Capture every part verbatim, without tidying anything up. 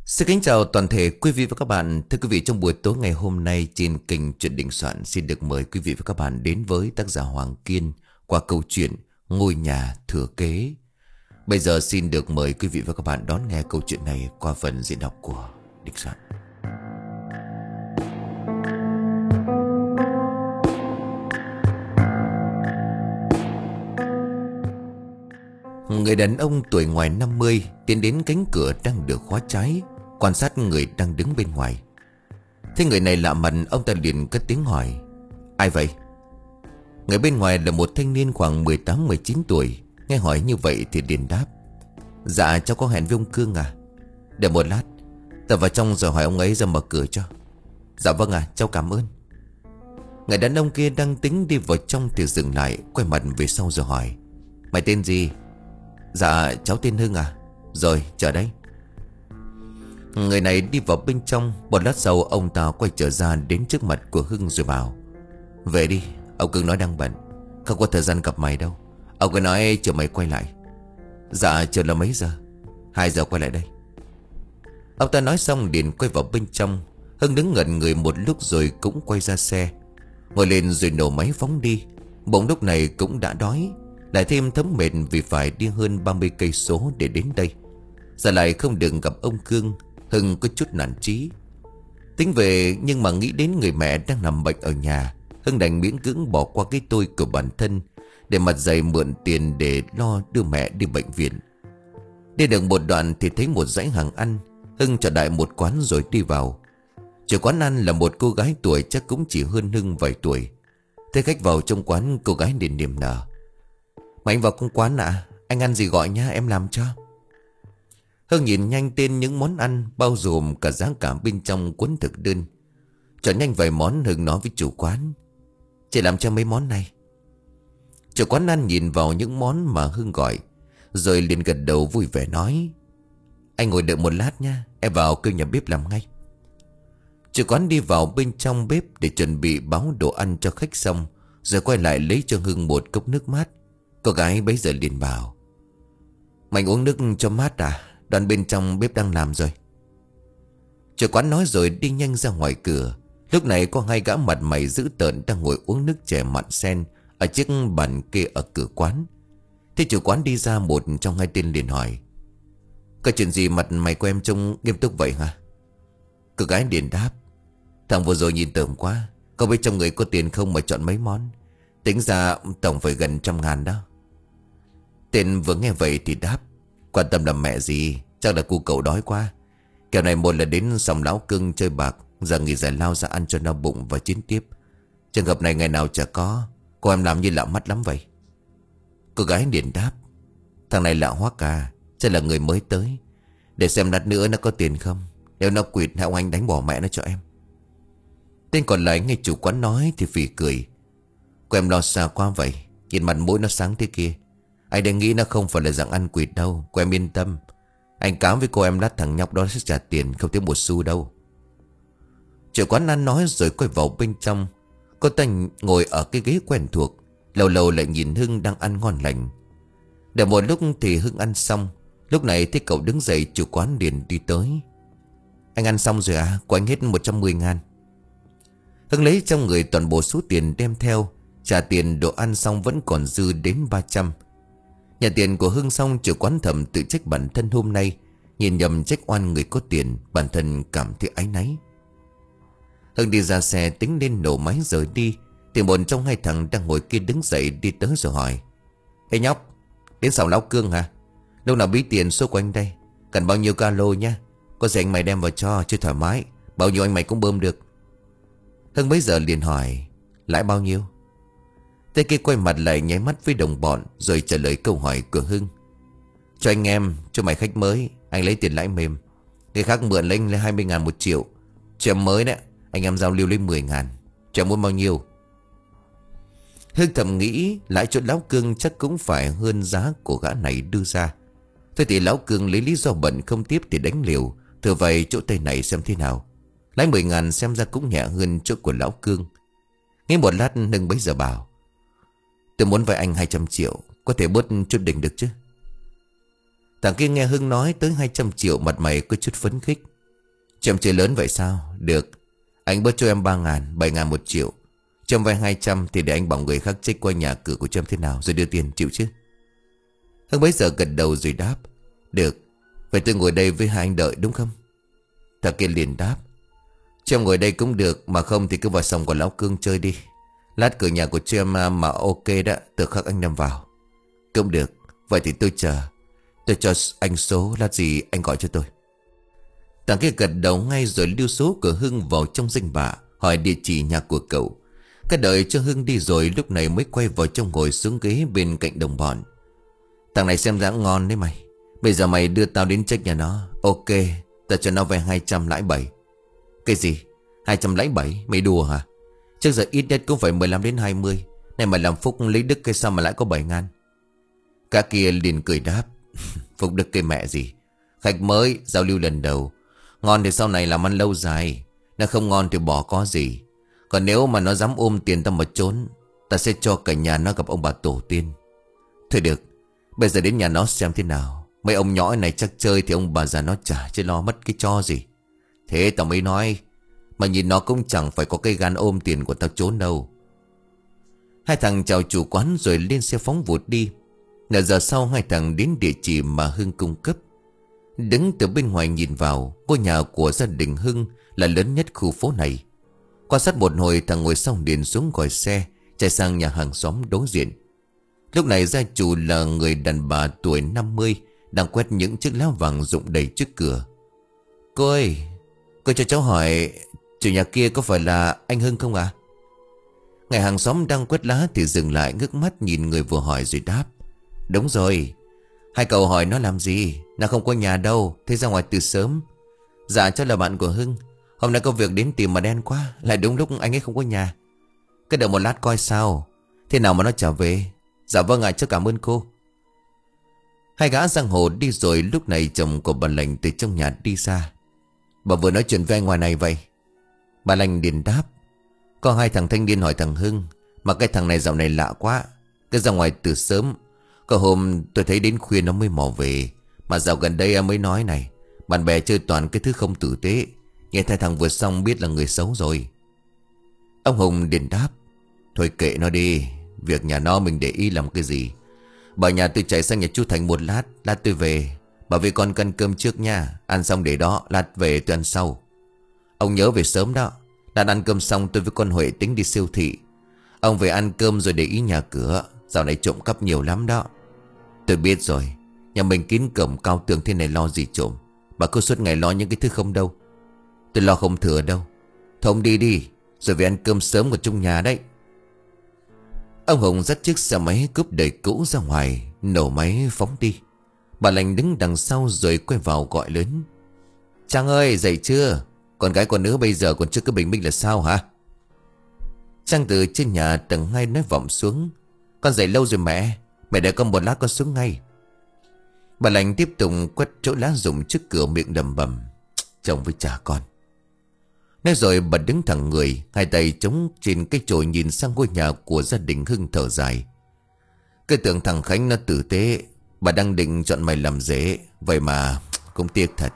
Xin kính chào toàn thể quý vị và các bạn. Thưa quý vị, trong buổi tối ngày hôm nay trên kênh Chuyện Đình Soạn xin được mời quý vị và các bạn đến với tác giả Hoàng Kiên qua câu chuyện Ngôi Nhà Thừa Kế. Bây giờ xin được mời quý vị và các bạn đón nghe câu chuyện này qua phần diễn đọc của Đình Soạn. Người đàn ông tuổi ngoài năm mươi tiến đến cánh cửa đang được khóa trái, quan sát người đang đứng bên ngoài. Thế người này lạ mặt, ông ta liền cất tiếng hỏi: "Ai vậy?" Người bên ngoài là một thanh niên khoảng mười tám mười chín tuổi. Nghe hỏi như vậy thì liền đáp: "Dạ cháu có hẹn với ông Cương à?" "Đợi một lát, ta vào trong rồi hỏi ông ấy ra mở cửa cho." "Dạ vâng ạ, à, cháu cảm ơn." Người đàn ông kia đang tính đi vào trong thì dừng lại, quay mặt về sau rồi hỏi: "Mày tên gì?" "Dạ cháu tên Hưng à." "Rồi chờ đấy." Người này đi vào bên trong. Một lát sau ông ta quay trở ra đến trước mặt của Hưng rồi bảo: "Về đi, ông Cương nói đang bận, không có thời gian gặp mày đâu. Ông cứ nói chờ mày quay lại." "Dạ chờ là mấy giờ?" Hai giờ quay lại đây." Ông ta nói xong liền quay vào bên trong. Hưng đứng ngẩn người một lúc rồi cũng quay ra xe, ngồi lên rồi nổ máy phóng đi. Bỗng lúc này cũng đã đói, lại thêm thấm mệt vì phải đi hơn ba mươi cây số để đến đây. Giờ lại không được gặp ông Cương, Hưng có chút nản chí. Tính về nhưng mà nghĩ đến người mẹ đang nằm bệnh ở nhà, Hưng đành miễn cưỡng bỏ qua cái tôi của bản thân để mặt dày mượn tiền để lo đưa mẹ đi bệnh viện. Đi được một đoạn thì thấy một dãy hàng ăn. Hưng chọn đại một quán rồi đi vào. Chủ quán ăn là một cô gái tuổi chắc cũng chỉ hơn Hưng vài tuổi. Thấy khách vào trong quán, cô gái liền niềm nở: "Mày anh vào trong quán ạ? À? Anh ăn gì gọi nhá, em làm cho." Hưng nhìn nhanh tên những món ăn, bao gồm cả giá cả bên trong cuốn thực đơn. Chọn nhanh vài món, Hưng nói với chủ quán: "Chị làm cho mấy món này." Chủ quán ăn nhìn vào những món mà Hưng gọi rồi liền gật đầu vui vẻ nói: "Anh ngồi đợi một lát nha, em vào kêu nhà bếp làm ngay." Chủ quán đi vào bên trong bếp để chuẩn bị báo đồ ăn cho khách xong, rồi quay lại lấy cho Hưng một cốc nước mát. Cô gái bấy giờ liền bảo: "Mày uống nước cho mát à? Đoàn bên trong bếp đang làm rồi." Chủ quán nói rồi đi nhanh ra ngoài cửa. Lúc này có hai gã mặt mày dữ tợn đang ngồi uống nước chè mặn sen ở chiếc bàn kê ở cửa quán. Thế chủ quán đi ra, một trong hai tên liền hỏi: "Có chuyện gì mặt mày của em trông nghiêm túc vậy hả?" Cô gái liền đáp: "Thằng vừa rồi nhìn tởm quá, không biết trong người có tiền không mà chọn mấy món. Tính ra tổng phải gần trăm ngàn đó." Tên vừa nghe vậy thì đáp: "Quan tâm làm mẹ gì, chắc là cu cậu đói quá. Kẻo này một là đến sòng lão Cưng chơi bạc, giờ nghỉ giải lao ra ăn cho no bụng và chiến tiếp. Trường hợp này ngày nào chả có, cô em làm như lạ mắt lắm vậy." Cô gái liền đáp: "Thằng này lạ hoắc à, chắc là người mới tới. Để xem lát nữa nó có tiền không. Nếu nó quỵt hãy ông anh đánh bỏ mẹ nó cho em." Tên còn lại nghe chủ quán nói thì phì cười: "Cô em lo xa quá vậy, nhìn mặt mũi nó sáng thế kia. Anh đang nghĩ nó không phải là dạng ăn quỵt đâu, cô em yên tâm. Anh cám với cô em lát thằng nhóc đó sẽ trả tiền, không thiếu một xu đâu." Chủ quán ăn nói rồi quay vào bên trong. Cô ta ngồi ở cái ghế quen thuộc, lâu lâu lại nhìn Hưng đang ăn ngon lành. Đợi một lúc thì Hưng ăn xong. Lúc này thấy cậu đứng dậy, chủ quán liền đi tới: "Anh ăn xong rồi à? Của anh hết một trăm mười ngàn." Hưng lấy trong người toàn bộ số tiền đem theo, trả tiền đồ ăn xong vẫn còn dư đến ba trăm. Nhận tiền của Hưng xong, chủ quán thầm tự trách bản thân hôm nay nhìn nhầm trách oan người có tiền, bản thân cảm thấy áy náy. Hưng đi ra xe tính lên nổ máy rời đi thì một trong hai thằng đang ngồi kia đứng dậy đi tới rồi hỏi: "Ê nhóc, đến sòng lão Cương hả? Lúc nào bí tiền số của anh đây? Cần bao nhiêu calo nha? Có gì anh mày đem vào cho chơi thoải mái, bao nhiêu anh mày cũng bơm được." Hưng bấy giờ liền hỏi: "Lãi bao nhiêu?" Tên kia quay mặt lại nháy mắt với đồng bọn rồi trả lời câu hỏi của Hưng: "Cho anh em, cho mày khách mới, anh lấy tiền lãi mềm. Người khác mượn lấy, lấy hai mươi ngàn một triệu. Cho em mới đấy, anh em giao lưu lấy mười ngàn. Cho em muốn bao nhiêu?" Hưng thầm nghĩ lãi chỗ lão Cương chắc cũng phải hơn giá của gã này đưa ra. Thôi thì lão Cương lấy lý do bận không tiếp thì đánh liều, thử vậy chỗ tay này xem thế nào. Lãi mười ngàn xem ra cũng nhẹ hơn chỗ của lão Cương. Nghe một lát Hưng bấy giờ bảo: "Tôi muốn vay anh hai trăm triệu, có thể bớt chút đỉnh được chứ?" Thằng kia nghe Hưng nói tới hai trăm triệu, mặt mày có chút phấn khích. Cho em chơi lớn vậy sao? Được. Anh bớt cho em ba ngàn, bảy ngàn một triệu. Cho em vay hai trăm thì để anh bảo người khác check qua nhà cửa của cho em thế nào rồi đưa tiền, chịu chứ? Hưng bấy giờ gật đầu rồi đáp. Được. Vậy tôi ngồi đây với hai anh đợi đúng không? Thằng kia liền đáp. Cho em ngồi đây cũng được, mà không thì cứ vào phòng của lão Cương chơi đi. Lát cửa nhà của cho em mà ok đó, tự khắc anh nằm vào. Cũng được. Vậy thì tôi chờ. Tôi cho anh số, lát gì anh gọi cho tôi. Thằng kia gật đầu ngay rồi lưu số của Hưng vào trong danh bạ, hỏi địa chỉ nhà của cậu. Cái đợi cho Hưng đi rồi lúc này mới quay vào trong ngồi xuống ghế bên cạnh đồng bọn. Thằng này xem dáng ngon đấy mày. Bây giờ mày đưa tao đến check nhà nó. Ok, tao cho nó về hai trăm lãi bảy. Cái gì? hai trăm lãi bảy? Mày đùa hả? Trước giờ ít nhất cũng phải mười lăm đến hai mươi. Này mà làm Phúc lấy đức cái sao mà lại có bảy ngàn? Cả kia liền cười đáp. Phúc đức cái mẹ gì? Khách mới, giao lưu lần đầu. Ngon thì sau này làm ăn lâu dài. Nó không ngon thì bỏ có gì. Còn nếu mà nó dám ôm tiền tao mà trốn, ta sẽ cho cả nhà nó gặp ông bà tổ tiên. Thôi được, bây giờ đến nhà nó xem thế nào. Mấy ông nhõi này chắc chơi thì ông bà già nó trả, chứ lo mất cái cho gì. Thế tao mới nói. Mà nhìn nó cũng chẳng phải có cây gan ôm tiền của tao trốn đâu. Hai thằng chào chủ quán rồi lên xe phóng vụt đi. Nửa giờ sau hai thằng đến địa chỉ mà Hưng cung cấp. Đứng từ bên ngoài nhìn vào, ngôi nhà của gia đình Hưng là lớn nhất khu phố này. Quan sát một hồi thằng ngồi xong điện xuống gọi xe, chạy sang nhà hàng xóm đối diện. Lúc này gia chủ là người đàn bà tuổi năm mươi, đang quét những chiếc lá vàng rụng đầy trước cửa. Cô ơi, cô cho cháu hỏi, chủ nhà kia có phải là anh Hưng không ạ? Người hàng xóm đang quét lá thì dừng lại ngước mắt nhìn người vừa hỏi rồi đáp. Đúng rồi. Hai cậu hỏi nó làm gì? Nó không có nhà đâu, thế ra ngoài từ sớm. Dạ chắc là bạn của Hưng. Hôm nay có việc đến tìm mà đen quá, lại đúng lúc anh ấy không có nhà. Cứ đợi một lát coi sao. Thế nào mà nó trở về? Dạ vâng ạ, cháu cảm ơn cô. Hai gã giang hồ đi rồi. Lúc này chồng của bà Lành từ trong nhà đi ra. Bà vừa nói chuyện với anh ngoài này vậy? Bà Lành liền đáp. Có hai thằng thanh niên hỏi thằng Hưng, mà cái thằng này dạo này lạ quá, cứ ra ngoài từ sớm. Có hôm tôi thấy đến khuya nó mới mò về. Mà dạo gần đây mới nói này, bạn bè chơi toàn cái thứ không tử tế. Nghe thấy thằng vừa xong biết là người xấu rồi. Ông Hùng liền đáp. Thôi kệ nó đi, việc nhà nó mình để ý làm cái gì. Bà nhà tôi chạy sang nhà chú Thành một lát, lát tôi về. Bà với con căn cơm trước nha, ăn xong để đó, lát về tôi ăn sau. Ông nhớ về sớm đó. Lát ăn cơm xong tôi với con Huệ tính đi siêu thị. Ông về ăn cơm rồi để ý nhà cửa. Dạo này trộm cắp nhiều lắm đó. Tôi biết rồi. Nhà mình kín cổng cao tường thế này lo gì trộm. Bà cứ suốt ngày lo những cái thứ không đâu. Tôi lo không thừa đâu. Thôi ông đi đi, rồi về ăn cơm sớm của trong nhà đấy. Ông Hùng dắt chiếc xe máy cướp đời cũ ra ngoài, nổ máy phóng đi. Bà Lành đứng đằng sau rồi quay vào gọi lớn. Trang ơi, dậy chưa? Con gái con nữ bây giờ còn chưa có bình minh là sao hả? Trang từ trên nhà tầng hai nói vọng xuống. Con dậy lâu rồi mẹ. Mẹ đợi con một lát con xuống ngay. Bà Lành tiếp tục quét chỗ lá rụng trước cửa miệng đầm bầm. Chồng với cha con. Nói rồi bà đứng thẳng người, hai tay chống trên cái chổi nhìn sang ngôi nhà của gia đình Hưng thở dài. Cái tưởng thằng Khánh nó tử tế. Bà đang định chọn mày làm dễ. Vậy mà cũng tiếc thật.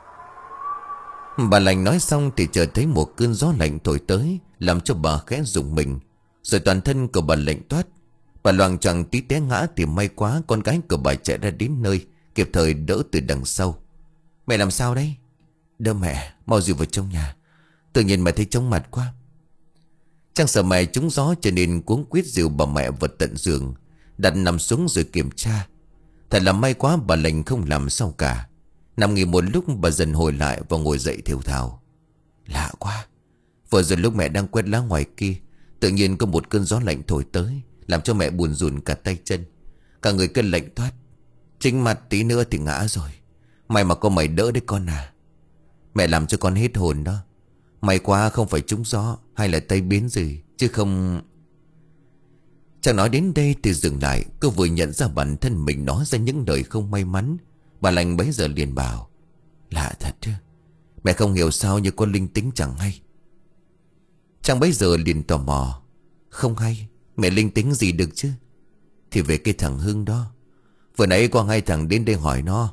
Bà Lành nói xong thì chợt thấy một cơn gió lạnh thổi tới, làm cho bà khẽ rùng mình. Rồi toàn thân của bà lạnh toát. Bà loạng choạng tí té ngã thì may quá con gái của bà chạy ra đến nơi, kịp thời đỡ từ đằng sau. Mẹ làm sao đấy? Đỡ mẹ, mau dìu vào trong nhà. Tự nhiên mẹ thấy chóng mặt quá. Trang sợ mẹ trúng gió cho nên cuống quýt dìu bà mẹ vào tận giường, đặt nằm xuống rồi kiểm tra. Thật là may quá bà Lành không làm sao cả. Nằm nghỉ một lúc bà dần hồi lại và ngồi dậy thều thào. Lạ quá. Vừa rồi lúc mẹ đang quét lá ngoài kia, tự nhiên có một cơn gió lạnh thổi tới, làm cho mẹ buồn rùn cả tay chân. Cả người cơn lạnh toát. Chính mặt tí nữa thì ngã rồi. May mà có mày đỡ đấy con à. Mẹ làm cho con hết hồn đó. May quá không phải trúng gió hay là tay biến gì, chứ không... Chàng nói đến đây thì dừng lại. Cô vừa nhận ra bản thân mình nói ra những lời không may mắn. Bà Lành bấy giờ liền bảo. Lạ thật chứ. Mẹ không hiểu sao như con linh tính chẳng hay. Chàng bấy giờ liền tò mò. Không hay, mẹ linh tính gì được chứ? Thì về cái thằng Hưng đó. Vừa nãy có hai thằng đến đây hỏi nó.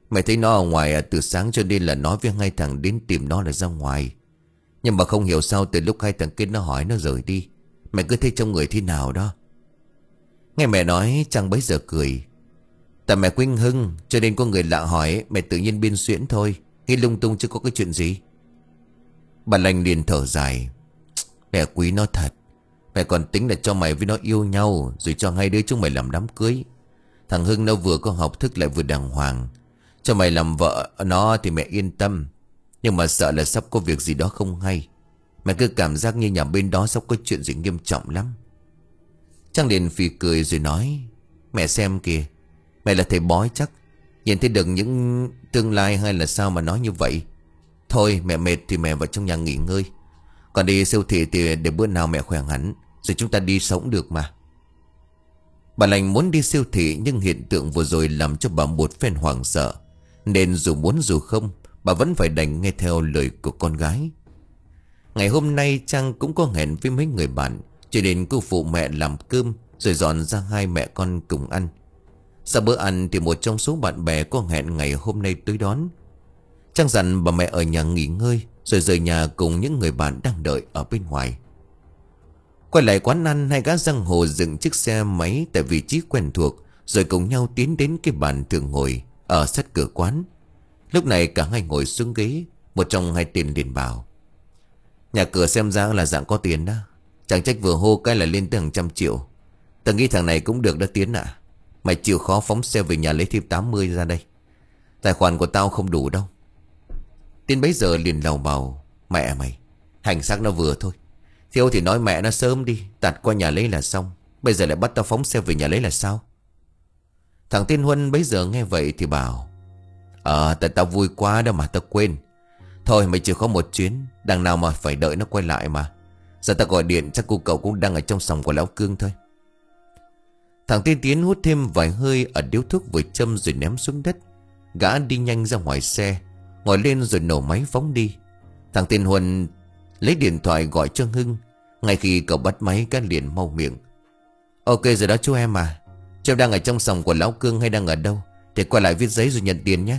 Mẹ thấy nó ở ngoài à, từ sáng cho nên là nói với hai thằng đến tìm nó là ra ngoài. Nhưng mà không hiểu sao từ lúc hai thằng kia nó hỏi nó rời đi. Mẹ cứ thấy trong người thế nào đó. Nghe mẹ nói Trang bấy giờ cười. Tại mẹ Quynh Hưng cho nên có người lạ hỏi, mẹ tự nhiên biên xuyễn thôi, nghĩ lung tung chứ có cái chuyện gì. Bà Lành liền thở dài. Mẹ quý nó thật. Mẹ còn tính là cho mày với nó yêu nhau, rồi cho hai đứa chúng mày làm đám cưới. Thằng Hưng nó vừa có học thức lại vừa đàng hoàng. Cho mày làm vợ nó thì mẹ yên tâm. Nhưng mà sợ là sắp có việc gì đó không hay. Mẹ cứ cảm giác như nhà bên đó sắp có chuyện gì nghiêm trọng lắm. Trang liền phì cười rồi nói. Mẹ xem kìa, mẹ là thầy bói chắc, nhìn thấy được những tương lai hay là sao mà nói như vậy. Thôi mẹ mệt thì mẹ vào trong nhà nghỉ ngơi. Còn đi siêu thị thì để bữa nào mẹ khỏe hẳn, rồi chúng ta đi sống được mà. Bà Lành muốn đi siêu thị, nhưng hiện tượng vừa rồi làm cho bà một phen hoảng sợ, nên dù muốn dù không, bà vẫn phải đành nghe theo lời của con gái. Ngày hôm nay Trang cũng có hẹn với mấy người bạn, cho nên cô phụ mẹ làm cơm, rồi dọn ra hai mẹ con cùng ăn. Sau bữa ăn thì một trong số bạn bè có hẹn ngày hôm nay tới đón. Trang dặn bà mẹ ở nhà nghỉ ngơi, rồi rời nhà cùng những người bạn đang đợi ở bên ngoài. Quay lại quán ăn, hai gã giang hồ dựng chiếc xe máy tại vị trí quen thuộc, rồi cùng nhau tiến đến cái bàn thường ngồi ở sát cửa quán. Lúc này cả hai ngồi xuống ghế. Một trong hai tên liền bảo. Nhà cửa xem ra là dạng có tiền đó. Chẳng trách vừa hô cái là lên tới hàng trăm triệu. Tao nghĩ thằng này cũng được đó Tiến ạ. Mày chịu khó phóng xe về nhà lấy thêm tám mươi ra đây. Tài khoản của tao không đủ đâu. Tiến bấy giờ liền lầu bầu. Mẹ mày, hành xác nó vừa thôi. Thiếu thì nói mẹ nó sớm đi, tạt qua nhà lấy là xong. Bây giờ lại bắt tao phóng xe về nhà lấy là sao? Thằng Tiên Huân bấy giờ nghe vậy thì bảo. Ờ tại tao vui quá đâu mà tao quên. Thôi mày chịu khó một chuyến, đằng nào mà phải đợi nó quay lại mà. Giờ tao gọi điện chắc cô cậu cũng đang ở trong phòng của lão Cương thôi. Thằng Tiên Tiến hút thêm vài hơi ở điếu thuốc vừa châm rồi ném xuống đất. Gã đi nhanh ra ngoài xe, ngồi lên rồi nổ máy phóng đi. Thằng Tiên Huân lấy điện thoại gọi cho Hưng. Ngay khi cậu bắt máy, cái liền mau miệng. Ok rồi đó chú em à. Chú em đang ở trong phòng của lão Cương hay đang ở đâu thì qua lại viết giấy rồi nhận tiền nhé.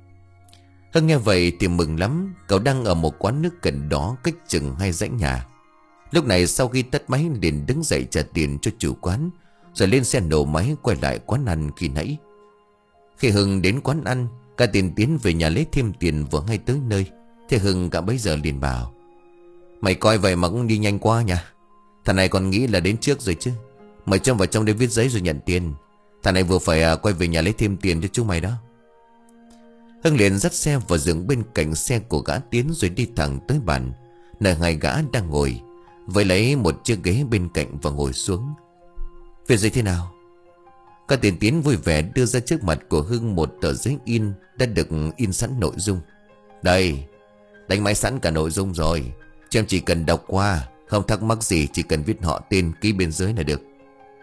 Hưng nghe vậy thì mừng lắm. Cậu đang ở một quán nước gần đó, cách chừng hai dãy nhà. Lúc này sau khi tắt máy liền đứng dậy trả tiền cho chủ quán, rồi lên xe nổ máy quay lại quán ăn khi nãy. Khi Hưng đến quán ăn, cả tiền Tiến về nhà lấy thêm tiền vừa ngay tới nơi. Thế Hưng cả bấy giờ liền bảo. Mày coi vậy mà cũng đi nhanh quá nha. Thằng này còn nghĩ là đến trước rồi chứ. Mày cho vào trong đây viết giấy rồi nhận tiền. Thằng này vừa phải quay về nhà lấy thêm tiền cho chúng mày đó. Hưng liền dắt xe vào dừng bên cạnh xe của gã Tiến, rồi đi thẳng tới bàn nơi hai gã đang ngồi, với lấy một chiếc ghế bên cạnh và ngồi xuống. Việc gì thế nào? Cả tiền Tiến vui vẻ đưa ra trước mặt của Hưng một tờ giấy in đã được in sẵn nội dung. Đây, đánh máy sẵn cả nội dung rồi. Cho em chỉ cần đọc qua, không thắc mắc gì chỉ cần viết họ tên ký bên dưới là được.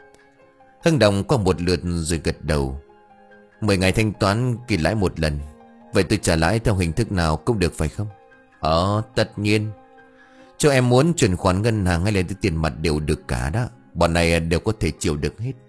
Hưng đọc qua một lượt rồi gật đầu. Mười ngày thanh toán kỳ lãi một lần. Vậy tôi trả lãi theo hình thức nào cũng được phải không? Ờ tất nhiên. Cho em muốn chuyển khoản ngân hàng hay là tiền mặt đều được cả đó. Bọn này đều có thể chịu được hết.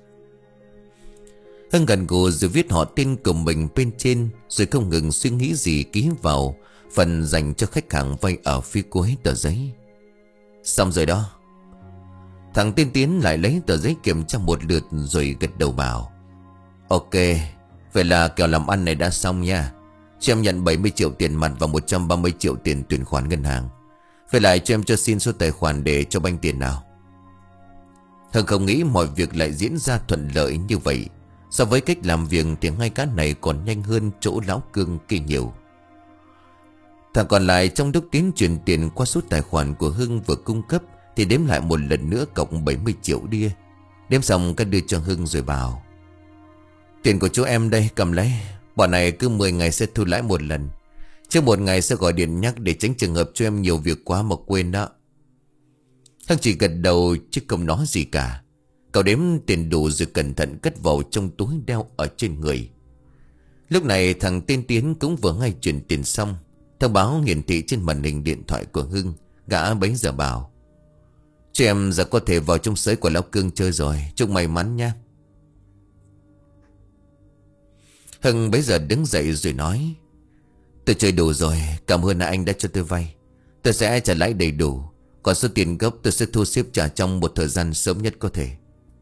Hưng gần gù rồi viết họ tên của mình bên trên, rồi không ngừng suy nghĩ gì ký vào phần dành cho khách hàng vay ở phía cuối tờ giấy. Xong rồi đó. Thằng Tiên Tiến lại lấy tờ giấy kiểm tra một lượt rồi gật đầu bảo. Ok, vậy là kèo làm ăn này đã xong nha. Cho em nhận bảy mươi triệu tiền mặt và một trăm ba mươi triệu tiền chuyển khoản ngân hàng. Phải lại cho em cho xin số tài khoản để cho banh tiền nào. Hưng không nghĩ mọi việc lại diễn ra thuận lợi như vậy. So với cách làm việc thì hai cá này còn nhanh hơn chỗ lão Cương kia nhiều. Thằng còn lại trong lúc Tiến chuyển tiền qua số tài khoản của Hưng vừa cung cấp thì đếm lại một lần nữa cộng bảy mươi triệu đia. Đếm xong cái đưa cho Hưng rồi bảo. Tiền của chú em đây cầm lấy. Bọn này cứ mười ngày sẽ thu lãi một lần. Trước một ngày sẽ gọi điện nhắc để tránh trường hợp cho em nhiều việc quá mà quên đó. Hưng chỉ gật đầu chứ không nói gì cả. Cậu đếm tiền đủ rồi cẩn thận cất vào trong túi đeo ở trên người. Lúc này thằng tên Tiến cũng vừa ngay chuyển tiền xong. Thông báo hiển thị trên màn hình điện thoại của Hưng. Gã bấy giờ bảo. Cho em giờ có thể vào trong sới của lão Cương chơi rồi. Chúc may mắn nha. Hưng bấy giờ đứng dậy rồi nói: Tôi chơi đủ rồi, cảm ơn anh đã cho tôi vay. Tôi sẽ trả lãi đầy đủ. Còn số tiền gốc tôi sẽ thu xếp trả trong một thời gian sớm nhất có thể.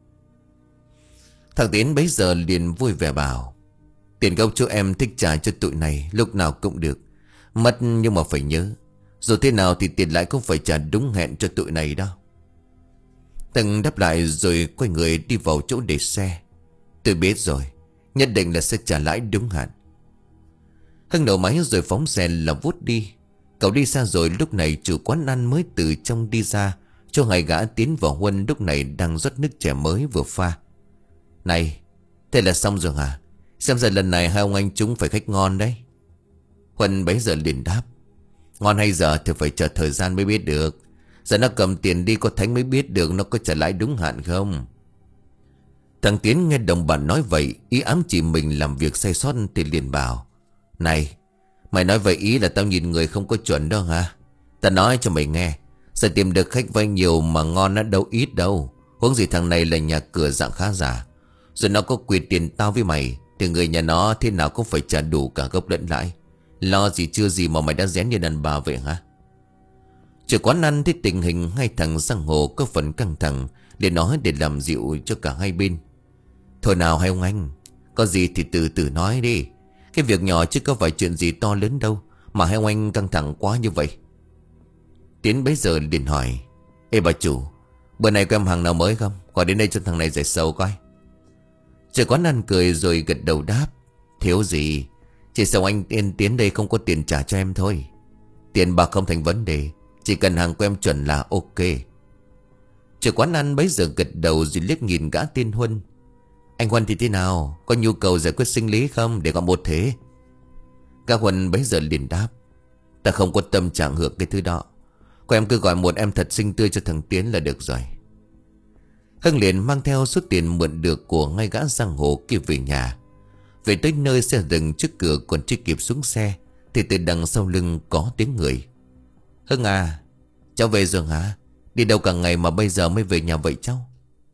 Thằng Tiến bấy giờ liền vui vẻ bảo: Tiền gốc chú em thích trả cho tụi này lúc nào cũng được. Mất nhưng mà phải nhớ, dù thế nào thì tiền lãi cũng phải trả đúng hẹn cho tụi này đó. Tần đáp lại rồi quay người đi vào chỗ để xe. Tôi biết rồi, nhất định là sẽ trả lãi đúng hạn. Hưng nổ máy rồi phóng xe là vút đi. Cậu đi xa rồi, lúc này chủ quán ăn mới từ trong đi ra, cho hai gã Tiến và Huân lúc này đang rót nước chè mới vừa pha. Này, thế là xong rồi hả? Xem ra lần này hai ông anh chúng phải khách ngon đấy. Huân bấy giờ liền đáp: Ngon hay dở thì phải chờ thời gian mới biết được. Giờ nó cầm tiền đi có thánh mới biết được nó có trả lãi đúng hạn không. Thằng Tiến nghe đồng bạn nói vậy, ý ám chỉ mình làm việc sai sót thì liền bảo: Này, mày nói vậy ý là tao nhìn người không có chuẩn đâu hả? Tao nói cho mày nghe, sẽ tìm được khách vay nhiều mà ngon nó đâu ít đâu. Huống gì thằng này là nhà cửa dạng khá giả. Rồi nó có quyền tiền tao với mày thì người nhà nó thế nào cũng phải trả đủ cả gốc lẫn lãi. Lo gì chưa gì mà mày đã rén như đàn bà vậy hả? Chủ quán ăn thấy tình hình hai thằng giang hồ có phần căng thẳng, để nói để làm dịu cho cả hai bên. Thôi nào hai ông anh, có gì thì từ từ nói đi. Cái việc nhỏ chứ có phải chuyện gì to lớn đâu mà hai ông anh căng thẳng quá như vậy. Tiến bấy giờ liền hỏi: Ê bà chủ, bữa nay có em hàng nào mới không? Gọi đến đây cho thằng này giải sầu coi. Chủ quán ăn cười rồi gật đầu đáp: Thiếu gì, chỉ sợ anh Tiến Tiến đây không có tiền trả cho em thôi. Tiền bạc không thành vấn đề, chỉ cần hàng của em chuẩn là ok. Chủ quán ăn bấy giờ gật đầu rồi liếc nhìn gã tên Huân: Anh Huân thì thế nào? Có nhu cầu giải quyết sinh lý không để gọi một thế? Gã Huân bấy giờ liền đáp: Ta không có tâm trạng hưởng cái thứ đó. Cô em cứ gọi một em thật xinh tươi cho thằng Tiến là được rồi. Hưng liền mang theo số tiền mượn được của ngay gã giang hồ kia về nhà. Về tới nơi xe dừng trước cửa còn chưa kịp xuống xe thì từ đằng sau lưng có tiếng người: Hưng à, cháu về rồi hả? Đi đâu cả ngày mà bây giờ mới về nhà vậy cháu?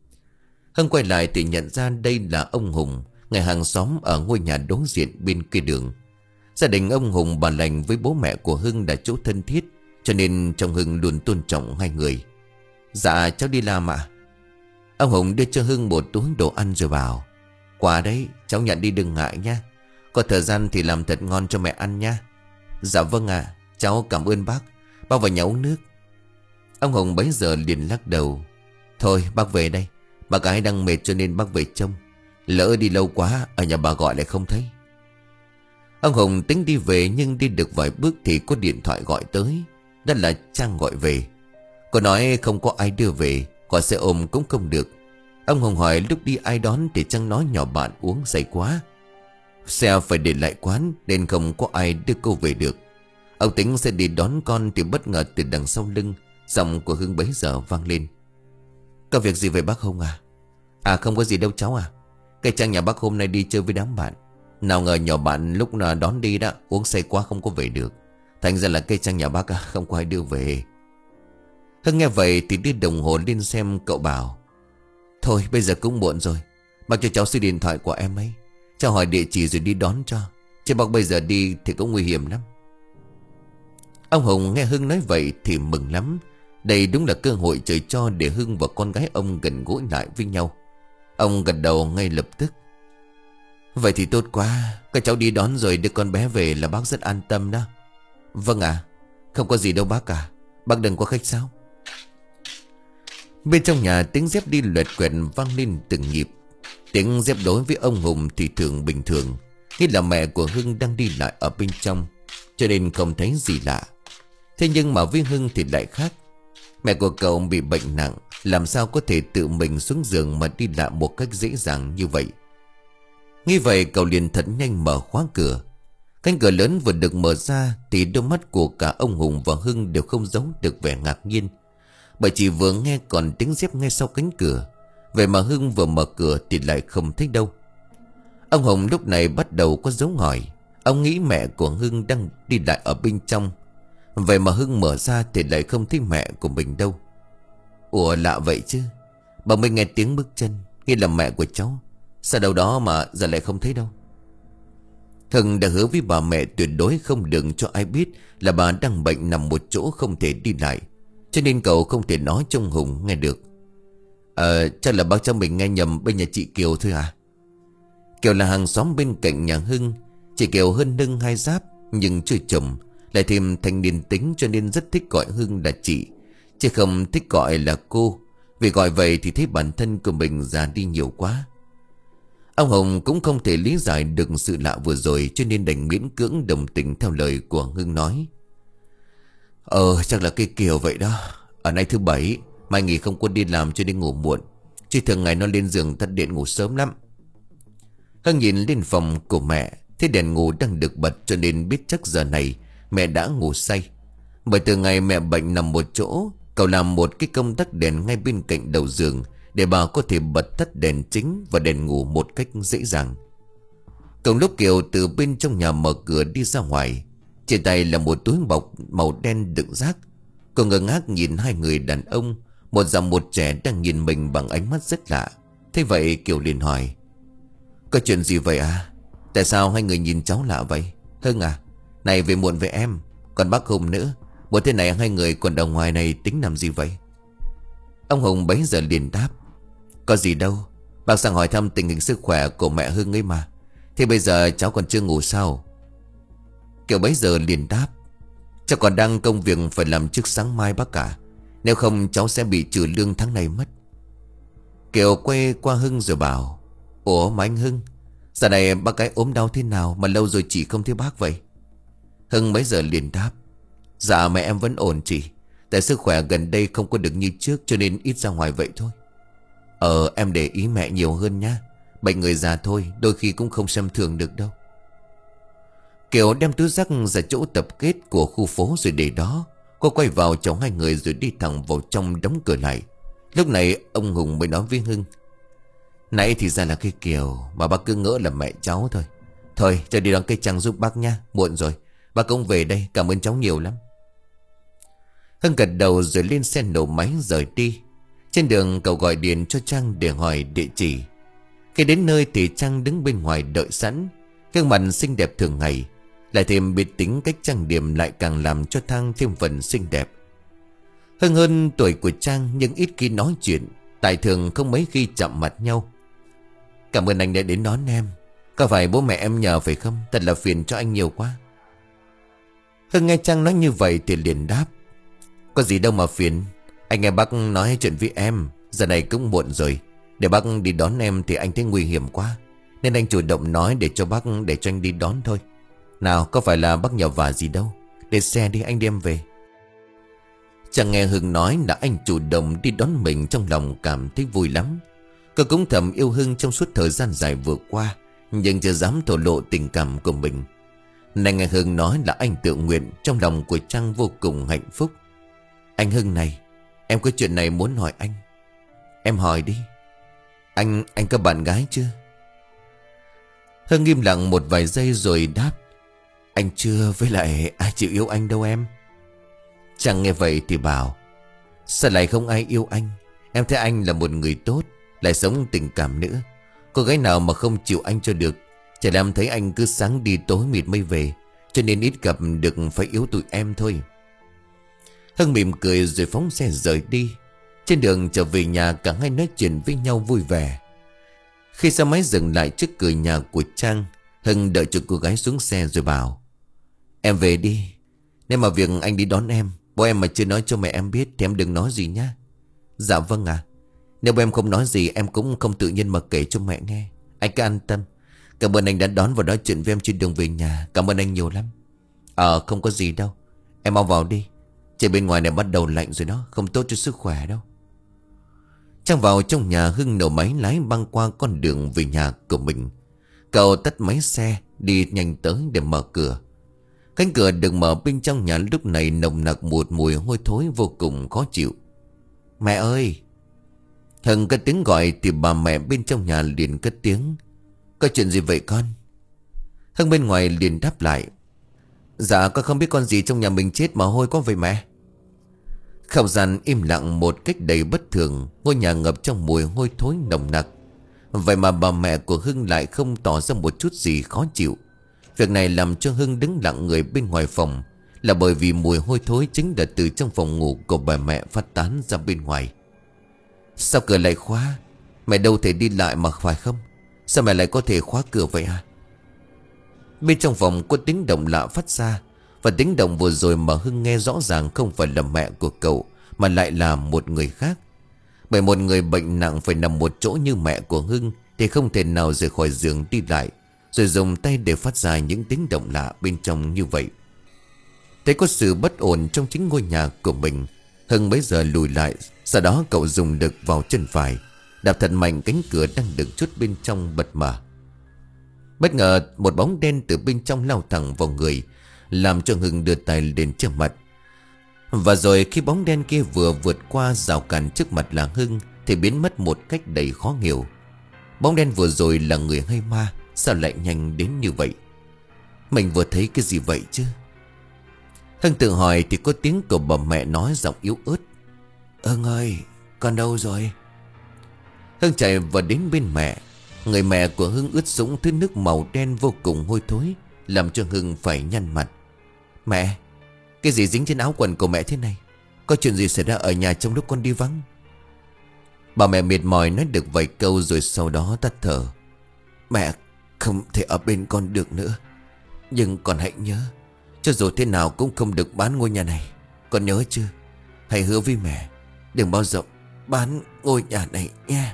Hưng quay lại thì nhận ra đây là ông Hùng, người hàng xóm ở ngôi nhà đối diện bên kia đường. Gia đình ông Hùng bà lành với bố mẹ của Hưng đã chỗ thân thiết, cho nên trong Hưng luôn tôn trọng hai người. Dạ cháu đi làm ạ. Ông Hùng đưa cho Hưng một túi đồ ăn rồi bảo: Quà đấy, cháu nhận đi đừng ngại nha. Có thời gian thì làm thật ngon cho mẹ ăn nha. Dạ vâng ạ, à, cháu cảm ơn bác. Bác vào nhà uống nước. Ông Hùng bấy giờ liền lắc đầu: Thôi bác về đây, bà gái đang mệt cho nên bác về trông. Lỡ đi lâu quá ở nhà bà gọi lại không thấy. Ông Hùng tính đi về, nhưng đi được vài bước thì có điện thoại gọi tới. Đó là Trang gọi về. Cô nói không có ai đưa về, gọi xe ôm cũng không được. Ông Hùng hỏi lúc đi ai đón thì Trang nói nhỏ bạn uống say quá, xe phải để lại quán nên không có ai đưa cô về được. Ông tính sẽ đi đón con thì bất ngờ từ đằng sau lưng giọng của Hưng bấy giờ vang lên: Có việc gì vậy bác Hùng à? À không có gì đâu cháu à. Cái Trang nhà bác hôm nay đi chơi với đám bạn. Nào ngờ nhỏ bạn lúc nào đón đi đã uống say quá không có về được. Thành ra là cây Trang nhà bác à, không có ai đưa về. Hưng nghe vậy thì đi đồng hồ lên xem, cậu bảo: Thôi bây giờ cũng muộn rồi, bác cho cháu xin điện thoại của em ấy, cháu hỏi địa chỉ rồi đi đón cho. Chứ bác bây giờ đi thì cũng nguy hiểm lắm. Ông Hùng nghe Hưng nói vậy thì mừng lắm. Đây đúng là cơ hội trời cho để Hưng và con gái ông gần gũi lại với nhau. Ông gật đầu ngay lập tức: Vậy thì tốt quá, các cháu đi đón rồi đưa con bé về là bác rất an tâm đó. Vâng ạ, à, không có gì đâu bác à. Bác đừng có khách sáo. Bên trong nhà tiếng dép đi loẹt quẹt vang lên từng nhịp. Tiếng dép đối với ông Hùng thì thường bình thường, nghĩ là mẹ của Hưng đang đi lại ở bên trong, cho nên không thấy gì lạ. Thế nhưng mà với Hưng thì lại khác. Mẹ của cậu bị bệnh nặng, làm sao có thể tự mình xuống giường mà đi lại một cách dễ dàng như vậy. Nghĩ vậy cậu liền thật nhanh mở khóa cửa. Cánh cửa lớn vừa được mở ra thì đôi mắt của cả ông Hùng và Hưng đều không giấu được vẻ ngạc nhiên. Bởi chỉ vừa nghe còn tiếng dép ngay sau cánh cửa. Vậy mà Hưng vừa mở cửa thì lại không thấy đâu. Ông Hùng lúc này bắt đầu có dấu hỏi. Ông nghĩ mẹ của Hưng đang đi lại ở bên trong. Vậy mà Hưng mở ra thì lại không thấy mẹ của mình đâu. Ủa lạ vậy chứ. Bà mới nghe tiếng bước chân, nghĩ là mẹ của cháu. Sao đâu đó mà giờ lại không thấy đâu. Hưng đã hứa với bà mẹ tuyệt đối không được cho ai biết là bà đang bệnh nằm một chỗ không thể đi lại, cho nên cậu không thể nói cho ông Hùng nghe được. Ờ chắc là bác cháu mình nghe nhầm bên nhà chị Kiều thôi à? Kiều là hàng xóm bên cạnh nhà Hưng. Chị Kiều hơn Hưng hai giáp nhưng chưa chồng, lại thêm thanh niên tính cho nên rất thích gọi Hưng là chị, chứ không thích gọi là cô. Vì gọi vậy thì thấy bản thân của mình già đi nhiều quá. Ông Hùng cũng không thể lý giải được sự lạ vừa rồi, cho nên đành miễn cưỡng đồng tình theo lời của Hưng nói. Ờ chắc là cái Kiều vậy đó. Ở nay thứ bảy, mai nghỉ không có đi làm cho nên ngủ muộn, chứ thường ngày nó lên giường tắt điện ngủ sớm lắm. Hưng nhìn lên phòng của mẹ, thấy đèn ngủ đang được bật cho nên biết chắc giờ này mẹ đã ngủ say. Bởi từ ngày mẹ bệnh nằm một chỗ, cậu làm một cái công tắc đèn ngay bên cạnh đầu giường để bà có thể bật tắt đèn chính và đèn ngủ một cách dễ dàng. Cùng lúc Kiều từ bên trong nhà mở cửa đi ra ngoài, trên tay là một túi bọc màu đen đựng rác. Cô ngơ ngác nhìn hai người đàn ông, một già một trẻ đang nhìn mình bằng ánh mắt rất lạ. Thế vậy Kiều liền hỏi: Có chuyện gì vậy à? Tại sao hai người nhìn cháu lạ vậy? Hưng à, này về muộn với em, còn bác Hùng nữa. Bộ thế này hai người còn ở ngoài này tính làm gì vậy? Ông Hùng bấy giờ liền đáp: Có gì đâu, bác sang hỏi thăm tình hình sức khỏe của mẹ Hưng ấy mà. Thế bây giờ cháu còn chưa ngủ sao? Kiều bấy giờ liền đáp: Cháu còn đang công việc phải làm trước sáng mai bác cả. Nếu không cháu sẽ bị trừ lương tháng này mất. Kiều quay qua Hưng rồi bảo: Ủa mà anh Hưng, giờ này bác cái ốm đau thế nào mà lâu rồi chị không thấy bác vậy? Hưng bấy giờ liền đáp: Dạ mẹ em vẫn ổn chị, tại sức khỏe gần đây không có được như trước cho nên ít ra ngoài vậy thôi. Ờ em để ý mẹ nhiều hơn nhá. Bệnh người già thôi, đôi khi cũng không xem thường được đâu. Kiều đem túi rác ra chỗ tập kết của khu phố rồi để đó. Cô quay vào chào hai người rồi đi thẳng vào trong đóng cửa lại. Lúc này ông Hùng mới nói với Hưng: Nãy thì ra là cái Kiều mà bác cứ ngỡ là mẹ cháu thôi. Thôi cho đi đón cây trăng giúp bác nha, muộn rồi. Bác cũng về đây, cảm ơn cháu nhiều lắm. Hưng gật đầu rồi lên xe nổ máy rời đi. Trên đường cậu gọi điện cho Trang để hỏi địa chỉ. Khi đến nơi thì Trang đứng bên ngoài đợi sẵn. Gương mặt xinh đẹp thường ngày, lại thêm biết tính cách trang điểm lại càng làm cho Thang thêm phần xinh đẹp. Hưng hơn tuổi của Trang nhưng ít khi nói chuyện, tại thường không mấy khi chạm mặt nhau. Cảm ơn anh đã đến đón em. Có phải bố mẹ em nhờ phải không? Thật là phiền cho anh nhiều quá. Hưng nghe Trang nói như vậy thì liền đáp: Có gì đâu mà phiền. Anh nghe bác nói chuyện với em, giờ này cũng muộn rồi. Để bác đi đón em thì anh thấy nguy hiểm quá, nên anh chủ động nói để cho bác để cho anh đi đón thôi. Nào có phải là bác nhờ vả gì đâu. Để xe đi anh đem về. Chẳng nghe Hưng nói là anh chủ động đi đón mình, trong lòng cảm thấy vui lắm. Cô cũng thầm yêu Hưng trong suốt thời gian dài vừa qua, nhưng chưa dám thổ lộ tình cảm của mình. Này nghe Hưng nói là anh tự nguyện, trong lòng của Trang vô cùng hạnh phúc. Anh Hưng này, em có chuyện này muốn hỏi anh. Em hỏi đi. Anh, anh có bạn gái chưa? Hưng im lặng một vài giây rồi đáp: Anh chưa, với lại ai chịu yêu anh đâu em. Trang nghe vậy thì bảo: Sao lại không ai yêu anh? Em thấy anh là một người tốt, lại sống tình cảm nữa. Cô gái nào mà không chịu anh cho được. Chả làm thấy anh cứ sáng đi tối mịt mây về, cho nên ít gặp được phải yếu tụi em thôi. Hưng mỉm cười rồi phóng xe rời đi. Trên đường trở về nhà, cả hai nói chuyện với nhau vui vẻ. Khi xe máy dừng lại trước cửa nhà của Trang, Hưng đợi cho cô gái xuống xe rồi bảo: Em về đi. Nếu mà việc anh đi đón em, bố em mà chưa nói cho mẹ em biết thì em đừng nói gì nhá. Dạ vâng ạ. Nếu bố em không nói gì em cũng không tự nhiên mà kể cho mẹ nghe. Anh cứ an tâm. Cảm ơn anh đã đón và nói chuyện với em trên đường về nhà. Cảm ơn anh nhiều lắm. Ờ không có gì đâu. Em mau vào đi. Trời bên ngoài này bắt đầu lạnh rồi đó, không tốt cho sức khỏe đâu. Trang vào trong nhà, Hưng nổ máy lái băng qua con đường về nhà của mình. Cậu tắt máy xe, đi nhanh tới để mở cửa. Cánh cửa được mở, bên trong nhà lúc này nồng nặc một mùi hôi thối vô cùng khó chịu. Mẹ ơi! Hưng cất tiếng gọi thì bà mẹ bên trong nhà liền cất tiếng: Có chuyện gì vậy con? Hưng bên ngoài liền đáp lại: Dạ con không biết con gì trong nhà mình chết mà hôi quá vậy mẹ. Không gian im lặng một cách đầy bất thường. Ngôi nhà ngập trong mùi hôi thối nồng nặc. Vậy mà bà mẹ của Hưng lại không tỏ ra một chút gì khó chịu. Việc này làm cho Hưng đứng lặng người bên ngoài phòng, là bởi vì mùi hôi thối chính là từ trong phòng ngủ của bà mẹ phát tán ra bên ngoài. Sao cửa lại khóa? Mẹ đâu thể đi lại mà phải không? Sao mẹ lại có thể khóa cửa vậy à? Bên trong phòng có tiếng động lạ phát ra, và tiếng động vừa rồi mà Hưng nghe rõ ràng không phải là mẹ của cậu, mà lại là một người khác. Bởi một người bệnh nặng phải nằm một chỗ như mẹ của Hưng thì không thể nào rời khỏi giường đi lại, rồi dùng tay để phát ra những tiếng động lạ bên trong như vậy. Thấy có sự bất ổn trong chính ngôi nhà của mình, Hưng bấy giờ lùi lại. Sau đó cậu dùng lực vào chân phải, đạp thật mạnh cánh cửa đang được chút bên trong bật mở. Bất ngờ một bóng đen từ bên trong lao thẳng vào người, làm cho Hưng đưa tay lên che mặt. Và rồi khi bóng đen kia vừa vượt qua rào cản trước mặt là Hưng thì biến mất một cách đầy khó hiểu. Bóng đen vừa rồi là người hay ma? Sao lại nhanh đến như vậy? Mình vừa thấy cái gì vậy chứ? Hưng tự hỏi thì có tiếng của bà mẹ nói giọng yếu ớt: Hưng ơi, con đâu rồi? Hưng chạy vào đến bên mẹ. Người mẹ của Hưng ướt sũng thứ nước màu đen vô cùng hôi thối, làm cho Hưng phải nhăn mặt. Mẹ, cái gì dính trên áo quần của mẹ thế này? Có chuyện gì xảy ra ở nhà trong lúc con đi vắng? Bà mẹ mệt mỏi nói được vài câu rồi sau đó tắt thở. Mẹ không thể ở bên con được nữa, nhưng con hãy nhớ, cho dù thế nào cũng không được bán ngôi nhà này. Con nhớ chưa? Hãy hứa với mẹ đừng bao giờ bán ngôi nhà này nha.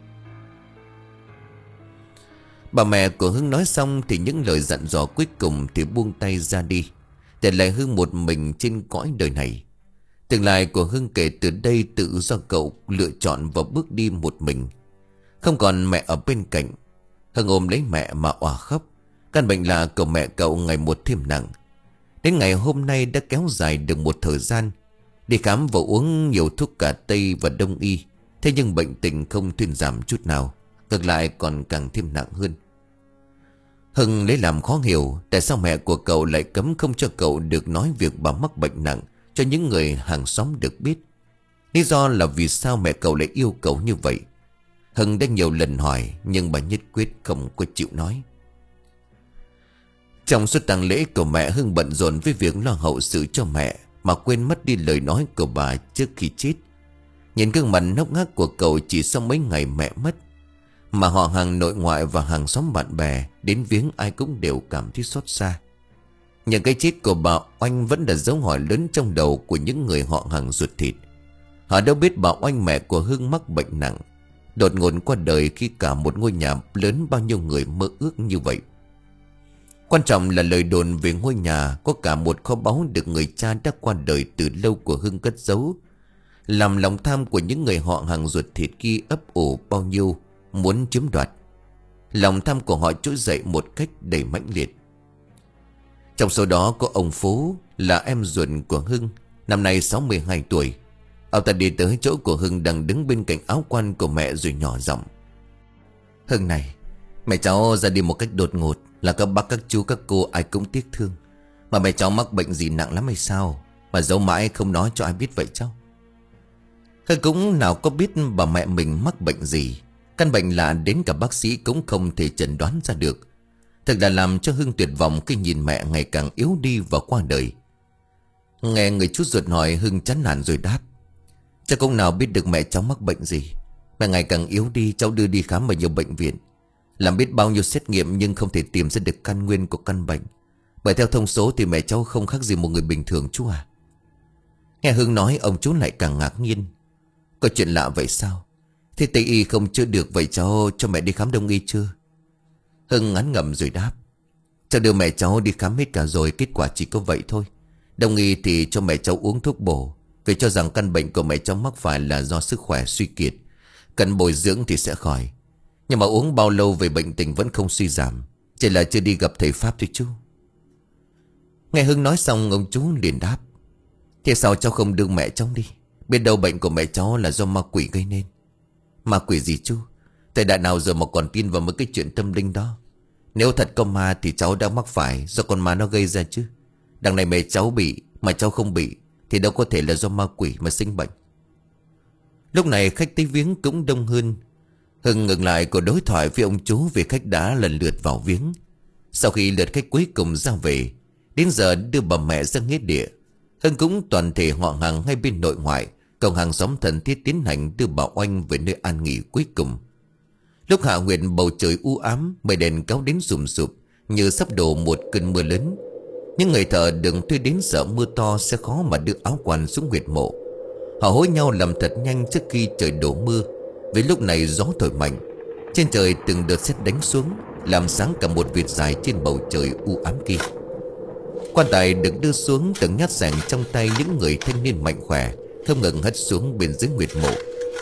Bà mẹ của Hưng nói xong thì những lời dặn dò cuối cùng thì buông tay ra đi, để lại Hưng một mình trên cõi đời này. Tương lai của Hưng kể từ đây tự do cậu lựa chọn và bước đi một mình. Không còn mẹ ở bên cạnh, Hưng ôm lấy mẹ mà òa khóc. Căn bệnh lạ của mẹ cậu ngày một thêm nặng. Đến ngày hôm nay đã kéo dài được một thời gian. Đi khám và uống nhiều thuốc cả Tây và Đông y, thế nhưng bệnh tình không thuyên giảm chút nào, ngược lại còn càng thêm nặng hơn. Hưng lấy làm khó hiểu tại sao mẹ của cậu lại cấm không cho cậu được nói việc bà mắc bệnh nặng cho những người hàng xóm được biết. Lý do là vì sao mẹ cậu lại yêu cầu như vậy? Hưng đã nhiều lần hỏi, nhưng bà nhất quyết không có chịu nói. Trong suốt tang lễ của mẹ, Hưng bận rộn với việc lo hậu sự cho mẹ mà quên mất đi lời nói của bà trước khi chết. Nhìn gương mặt ngốc nghếch của cậu chỉ sau mấy ngày mẹ mất, mà họ hàng nội ngoại và hàng xóm bạn bè đến viếng ai cũng đều cảm thấy xót xa. Nhưng cái chết của bà Oanh vẫn là dấu hỏi lớn trong đầu của những người họ hàng ruột thịt. Họ đâu biết bà Oanh, mẹ của Hưng, mắc bệnh nặng, đột ngột qua đời khi cả một ngôi nhà lớn bao nhiêu người mơ ước như vậy. Quan trọng là lời đồn về ngôi nhà có cả một kho báu được người cha đã qua đời từ lâu của Hưng cất giấu, làm lòng tham của những người họ hàng ruột thịt kia ấp ủ bao nhiêu muốn chiếm đoạt. Lòng tham của họ trỗi dậy một cách đầy mãnh liệt. Trong số đó có ông Phú, là em ruột của Hưng, năm nay sáu mươi hai tuổi. Ông ta đi tới chỗ của Hưng đang đứng bên cạnh áo quan của mẹ rồi nhỏ giọng: Hưng này, mẹ cháu ra đi một cách đột ngột, là các bác các chú các cô ai cũng tiếc thương. Mà mẹ cháu mắc bệnh gì nặng lắm hay sao mà giấu mãi không nói cho ai biết vậy cháu? Hưng cũng nào có biết bà mẹ mình mắc bệnh gì. Căn bệnh lạ đến cả bác sĩ cũng không thể chẩn đoán ra được. Thật là làm cho Hưng tuyệt vọng khi nhìn mẹ ngày càng yếu đi và qua đời. Nghe người chú ruột hỏi, Hưng chán nản rồi đáp: Chắc cũng nào biết được mẹ cháu mắc bệnh gì. Mẹ ngày càng yếu đi, cháu đưa đi khám ở nhiều bệnh viện, làm biết bao nhiêu xét nghiệm nhưng không thể tìm ra được căn nguyên của căn bệnh. Bởi theo thông số thì mẹ cháu không khác gì một người bình thường chú à. Nghe Hưng nói, ông chú lại càng ngạc nhiên. Có chuyện lạ vậy sao? Thế Tây y không chữa được, vậy cháu cho mẹ đi khám Đông y chưa? Hưng ngán ngẩm rồi đáp: Cháu đưa mẹ cháu đi khám hết cả rồi, kết quả chỉ có vậy thôi. Đông y thì cho mẹ cháu uống thuốc bổ, vì cho rằng căn bệnh của mẹ cháu mắc phải là do sức khỏe suy kiệt, cần bồi dưỡng thì sẽ khỏi. Nhưng mà uống bao lâu về bệnh tình vẫn không suy giảm, chỉ là chưa đi gặp thầy Pháp thôi chú. Nghe Hưng nói xong, ông chú liền đáp: Thế sao cháu không đưa mẹ cháu đi? Biết đâu bệnh của mẹ cháu là do ma quỷ gây nên. Ma quỷ gì chú? Thời đại nào giờ mà còn tin vào mấy cái chuyện tâm linh đó? Nếu thật có ma thì cháu đã mắc phải do con ma nó gây ra chứ. Đằng này mẹ cháu bị mà cháu không bị thì đâu có thể là do ma quỷ mà sinh bệnh. Lúc này khách tới viếng cũng đông hơn. Hưng ngừng lại cuộc đối thoại với ông chú vì khách đã lần lượt vào viếng. Sau khi lượt khách cuối cùng ra về, đến giờ đưa bà mẹ ra nghĩa địa, Hưng cũng toàn thể họ hàng ngay bên nội ngoại cộng hàng xóm thân thiết tiến hành đưa bà Oanh về nơi an nghỉ cuối cùng. Lúc hạ huyệt bầu trời u ám, mây đèn kéo đến sùm sụp như sắp đổ một cơn mưa lớn. Những người thợ đừng thuê đến sợ mưa to sẽ khó mà đưa áo quan xuống huyệt mộ. Họ hối nhau làm thật nhanh trước khi trời đổ mưa, vì lúc này gió thổi mạnh, trên trời từng đợt sét đánh xuống, làm sáng cả một vệt dài trên bầu trời u ám kia. Quan tài được đưa xuống, từng nhát sẻng trong tay những người thanh niên mạnh khỏe không ngừng hất xuống bên dưới huyệt mộ.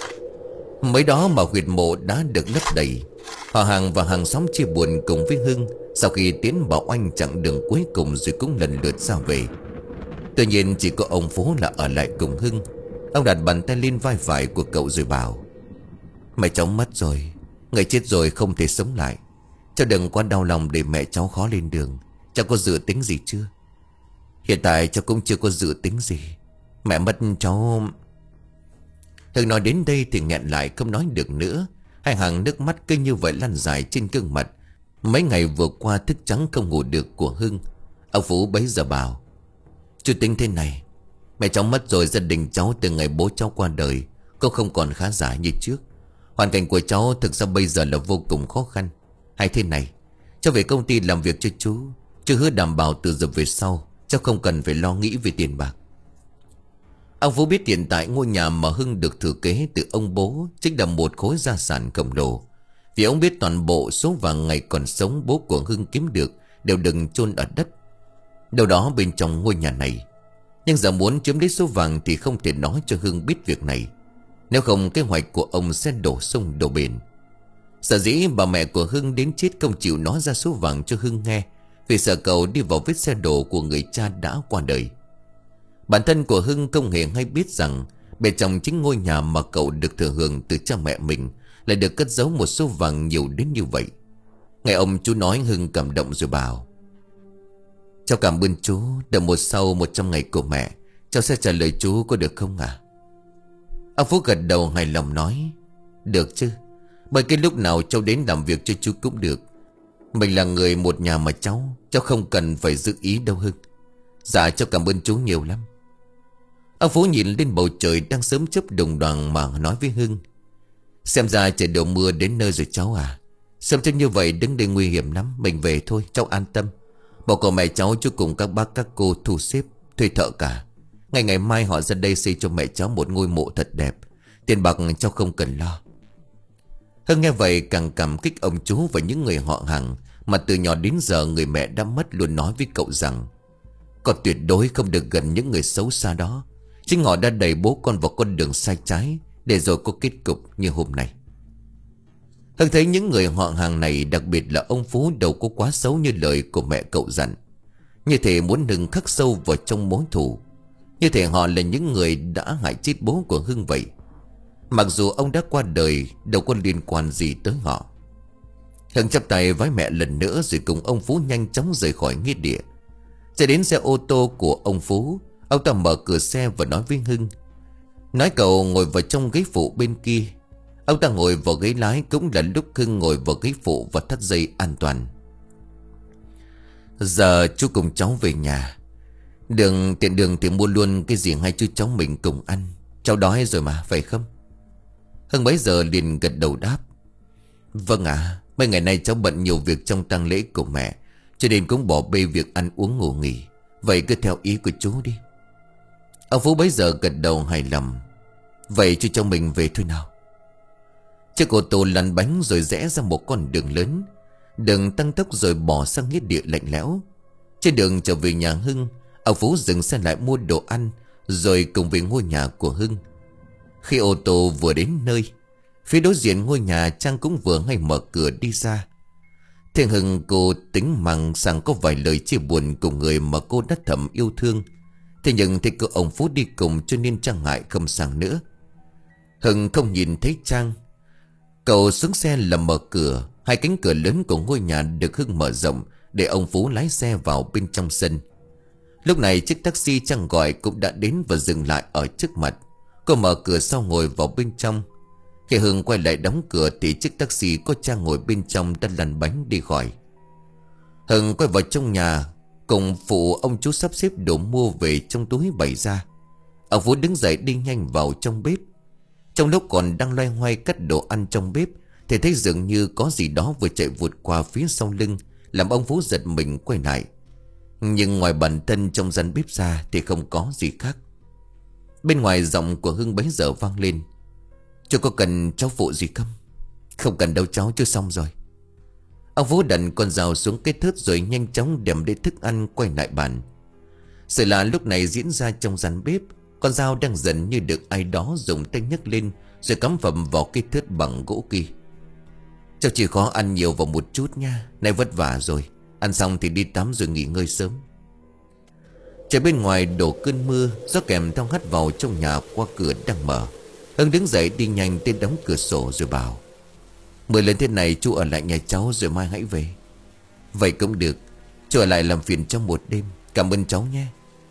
Mới đó mà huyệt mộ đã được lấp đầy. Họ hàng và hàng xóm chia buồn cùng với Hưng sau khi tiến vào Oanh chặng đường cuối cùng rồi cũng lần lượt ra về. Tuy nhiên chỉ có ông Phố là ở lại cùng Hưng. Ông đặt bàn tay lên vai phải của cậu rồi bảo: "Mẹ cháu mất rồi, người chết rồi không thể sống lại. Cháu đừng quá đau lòng để mẹ cháu khó lên đường. Cháu có dự tính gì chưa?" "Hiện tại cháu cũng chưa có dự tính gì. Mẹ mất cháu..." Hưng nói đến đây thì nghẹn lại không nói được nữa. Hai hàng nước mắt cứ như vậy lăn dài trên gương mặt mấy ngày vừa qua thức trắng không ngủ được của Hưng. Ông Phú bấy giờ bảo: "Chú tính thế này, mẹ cháu mất rồi, gia đình cháu từ ngày bố cháu qua đời cũng không còn khá giả như trước. Hoàn cảnh của cháu thực ra bây giờ là vô cùng khó khăn. Hay thế này, cháu về công ty làm việc cho chú. Chú hứa đảm bảo từ giờ về sau cháu không cần phải lo nghĩ về tiền bạc." Ông Phú biết hiện tại ngôi nhà mà Hưng được thừa kế từ ông bố chính là một khối gia sản khổng lồ. Vì ông biết toàn bộ số vàng ngày còn sống bố của Hưng kiếm được đều đừng chôn ở đất đâu đó bên trong ngôi nhà này. Nhưng giờ muốn chiếm lấy số vàng thì không thể nói cho Hưng biết việc này, nếu không kế hoạch của ông sẽ đổ sông đổ bền. Sở dĩ bà mẹ của Hưng đến chết không chịu nói ra số vàng cho Hưng nghe, vì sợ cậu đi vào vết xe đổ của người cha đã qua đời. Bản thân của Hưng không hề hay biết rằng bên trong chính ngôi nhà mà cậu được thừa hưởng từ cha mẹ mình lại được cất giấu một số vàng nhiều đến như vậy. Nghe ông chú nói, Hưng cảm động rồi bảo: "Cháu cảm ơn chú. Đợi một sau một trăm ngày của mẹ, cháu sẽ trả lời chú, có được không ạ?" Ông Phú gật đầu hài lòng nói: "Được chứ. Bởi cái lúc nào cháu đến làm việc cho chú cũng được. Mình là người một nhà mà cháu Cháu không cần phải giữ ý đâu Hưng." "Dạ cháu cảm ơn chú nhiều lắm." Ông Phú nhìn lên bầu trời đang sớm chớp đồng đoàn mà nói với Hưng: "Xem ra trời đổ mưa đến nơi rồi cháu à. Sớm cho như vậy đứng đây nguy hiểm lắm. Mình về thôi, cháu an tâm. Bảo cậu mẹ cháu chú cùng các bác các cô thu xếp thuê thợ cả. Ngày ngày mai họ ra đây xây cho mẹ cháu một ngôi mộ thật đẹp. Tiền bạc cháu không cần lo." Hưng nghe vậy càng cảm kích ông chú và những người họ hàng mà từ nhỏ đến giờ người mẹ đã mất luôn nói với cậu rằng con tuyệt đối không được gần những người xấu xa đó. Chính họ đã đẩy bố con vào con đường sai trái để rồi có kết cục như hôm nay. Hưng thấy những người họ hàng này, đặc biệt là ông Phú, đâu có quá xấu như lời của mẹ cậu dặn. Như thể muốn Hưng khắc sâu vào trong mối thù, như thể họ là những người đã hại chết bố của Hưng vậy. Mặc dù ông đã qua đời, đâu có liên quan gì tới họ. Hưng chắp tay vái mẹ lần nữa rồi cùng ông Phú nhanh chóng rời khỏi nghĩa địa. Chạy đến xe ô tô của ông Phú, ông ta mở cửa xe và nói với Hưng, nói cậu ngồi vào trong ghế phụ bên kia. Ông ta ngồi vào ghế lái, cũng là lúc Hưng ngồi vào ghế phụ và thắt dây an toàn. "Giờ chú cùng cháu về nhà. Đường tiện đường thì mua luôn cái gì hai chú cháu mình cùng ăn. Cháu đói rồi mà, phải không?" Hưng bấy giờ liền gật đầu đáp: "Vâng ạ, à, mấy ngày nay cháu bận nhiều việc trong tang lễ của mẹ, cho nên cũng bỏ bê việc ăn uống ngủ nghỉ. Vậy cứ theo ý của chú đi." Ông Phú bấy giờ gật đầu hài lòng: "Vậy chú cho mình về thôi nào." Chiếc ô tô lăn bánh rồi rẽ ra một con đường lớn. Đường tăng tốc rồi bỏ sang nghĩa địa lạnh lẽo. Trên đường trở về nhà Hưng, ông Phú dừng xe lại mua đồ ăn rồi cùng về ngôi nhà của Hưng. Khi ô tô vừa đến nơi, phía đối diện ngôi nhà Trang cũng vừa ngay mở cửa đi ra. Thiên Hưng cô tính măng sang có vài lời chia buồn cùng người mà cô đã thầm yêu thương. Thế nhưng thấy cô ông Phú đi cùng cho nên Trang ngại không sang nữa. Hưng không nhìn thấy Trang. Cậu xuống xe là mở cửa. Hai cánh cửa lớn của ngôi nhà được Hưng mở rộng để ông Phú lái xe vào bên trong sân. Lúc này chiếc taxi Trang gọi cũng đã đến và dừng lại ở trước mặt. Cô mở cửa sau ngồi vào bên trong. Khi Hưng quay lại đóng cửa thì chiếc taxi có Trang ngồi bên trong đã lăn bánh đi khỏi. Hưng quay vào trong nhà cùng phụ ông chú sắp xếp đồ mua về trong túi bày ra. Ông Phú đứng dậy đi nhanh vào trong bếp. Trong lúc còn đang loay hoay cắt đồ ăn trong bếp thì thấy dường như có gì đó vừa chạy vụt qua phía sau lưng, làm ông Phú giật mình quay lại. Nhưng ngoài bản thân trong gian bếp ra thì không có gì khác. Bên ngoài giọng của Hưng bấy giờ vang lên: "Chú có cần cháu phụ gì không?" "Không cần đâu cháu, chú xong rồi." Ông Phú đặt con dao xuống cái thớt rồi nhanh chóng đem đến thức ăn quay lại bàn. Sự lạ lúc này diễn ra trong gian bếp. Con dao đang dần như được ai đó dùng tay nhấc lên rồi cắm phẩm vào cái thớt bằng gỗ kia. "Cháu chỉ khó ăn nhiều vào một chút nha. Nay vất vả rồi. Ăn xong thì đi tắm rồi nghỉ ngơi sớm." Trời bên ngoài đổ cơn mưa, gió kèm theo hắt vào trong nhà qua cửa đang mở. Hưng đứng dậy đi nhanh tới đóng cửa sổ rồi bảo: "Mưa lên thế này chú ở lại nhà cháu rồi mai hãy về." "Vậy cũng được. Chú ở lại làm phiền trong một đêm. Cảm ơn cháu nhé."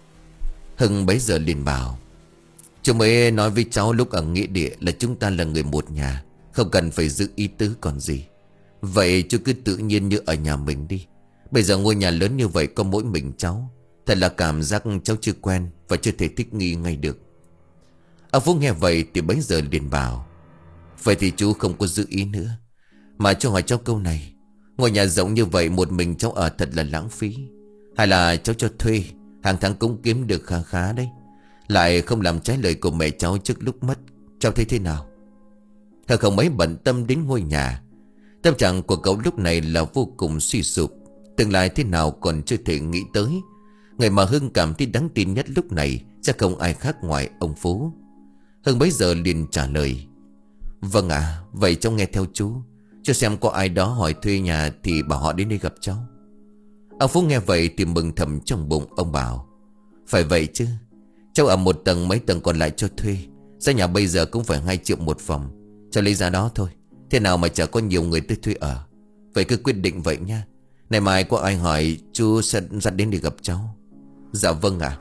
Hưng bấy giờ liền bảo: "Chú mới nói với cháu lúc ở nghĩa địa là chúng ta là người một nhà, không cần phải giữ ý tứ còn gì. Vậy chú cứ tự nhiên như ở nhà mình đi. Bây giờ ngôi nhà lớn như vậy có mỗi mình cháu, thật là cảm giác cháu chưa quen và chưa thể thích nghi ngay được." Ông Phú nghe vậy thì bấy giờ liền bảo: "Vậy thì chú không có giữ ý nữa. Mà cho hỏi cháu câu này, ngôi nhà rộng như vậy một mình cháu ở thật là lãng phí. Hay là cháu cho thuê, hàng tháng cũng kiếm được khá khá đấy. Lại không làm trái lời của mẹ cháu trước lúc mất. Cháu thấy thế nào?" Hưng không mấy bận tâm đến ngôi nhà. Tâm trạng của cậu lúc này là vô cùng suy sụp. Tương lai thế nào còn chưa thể nghĩ tới. Người mà Hưng cảm thấy đáng tin nhất lúc này chắc không ai khác ngoài ông Phú. Hưng bấy giờ liền trả lời: "Vâng ạ, à, vậy cháu nghe theo chú. Cho xem có ai đó hỏi thuê nhà thì bảo họ đến đây gặp cháu." Ông Phú nghe vậy thì mừng thầm trong bụng. Ông bảo: "Phải vậy chứ. Cháu ở một tầng, mấy tầng còn lại cho thuê. Giá nhà bây giờ cũng phải hai triệu một phòng. Cháu lấy giá đó thôi. Thế nào mà chả có nhiều người tới thuê ở. Vậy cứ quyết định vậy nha. Ngày mai có ai hỏi chú sẽ dắt đến để gặp cháu." "Dạ vâng ạ."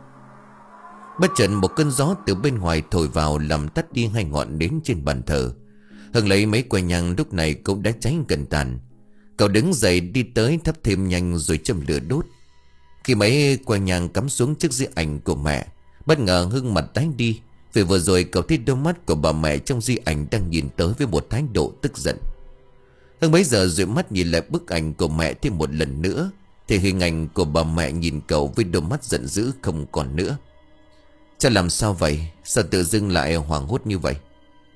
Bất chợt một cơn gió từ bên ngoài thổi vào làm tắt đi hai ngọn nến trên bàn thờ. Hưng lấy mấy que nhang lúc này cũng đã cháy gần tàn. Cậu đứng dậy đi tới thắp thêm nhanh rồi châm lửa đốt. Khi mấy que nhang cắm xuống trước di ảnh của mẹ, bất ngờ Hưng mặt tái đi. Vì vừa rồi cậu thấy đôi mắt của bà mẹ trong di ảnh đang nhìn tới với một thái độ tức giận. Hưng bấy giờ dụi mắt nhìn lại bức ảnh của mẹ thêm một lần nữa, thì hình ảnh của bà mẹ nhìn cậu với đôi mắt giận dữ không còn nữa. "Cháu làm sao vậy? Sao tự dưng lại hoảng hốt như vậy?"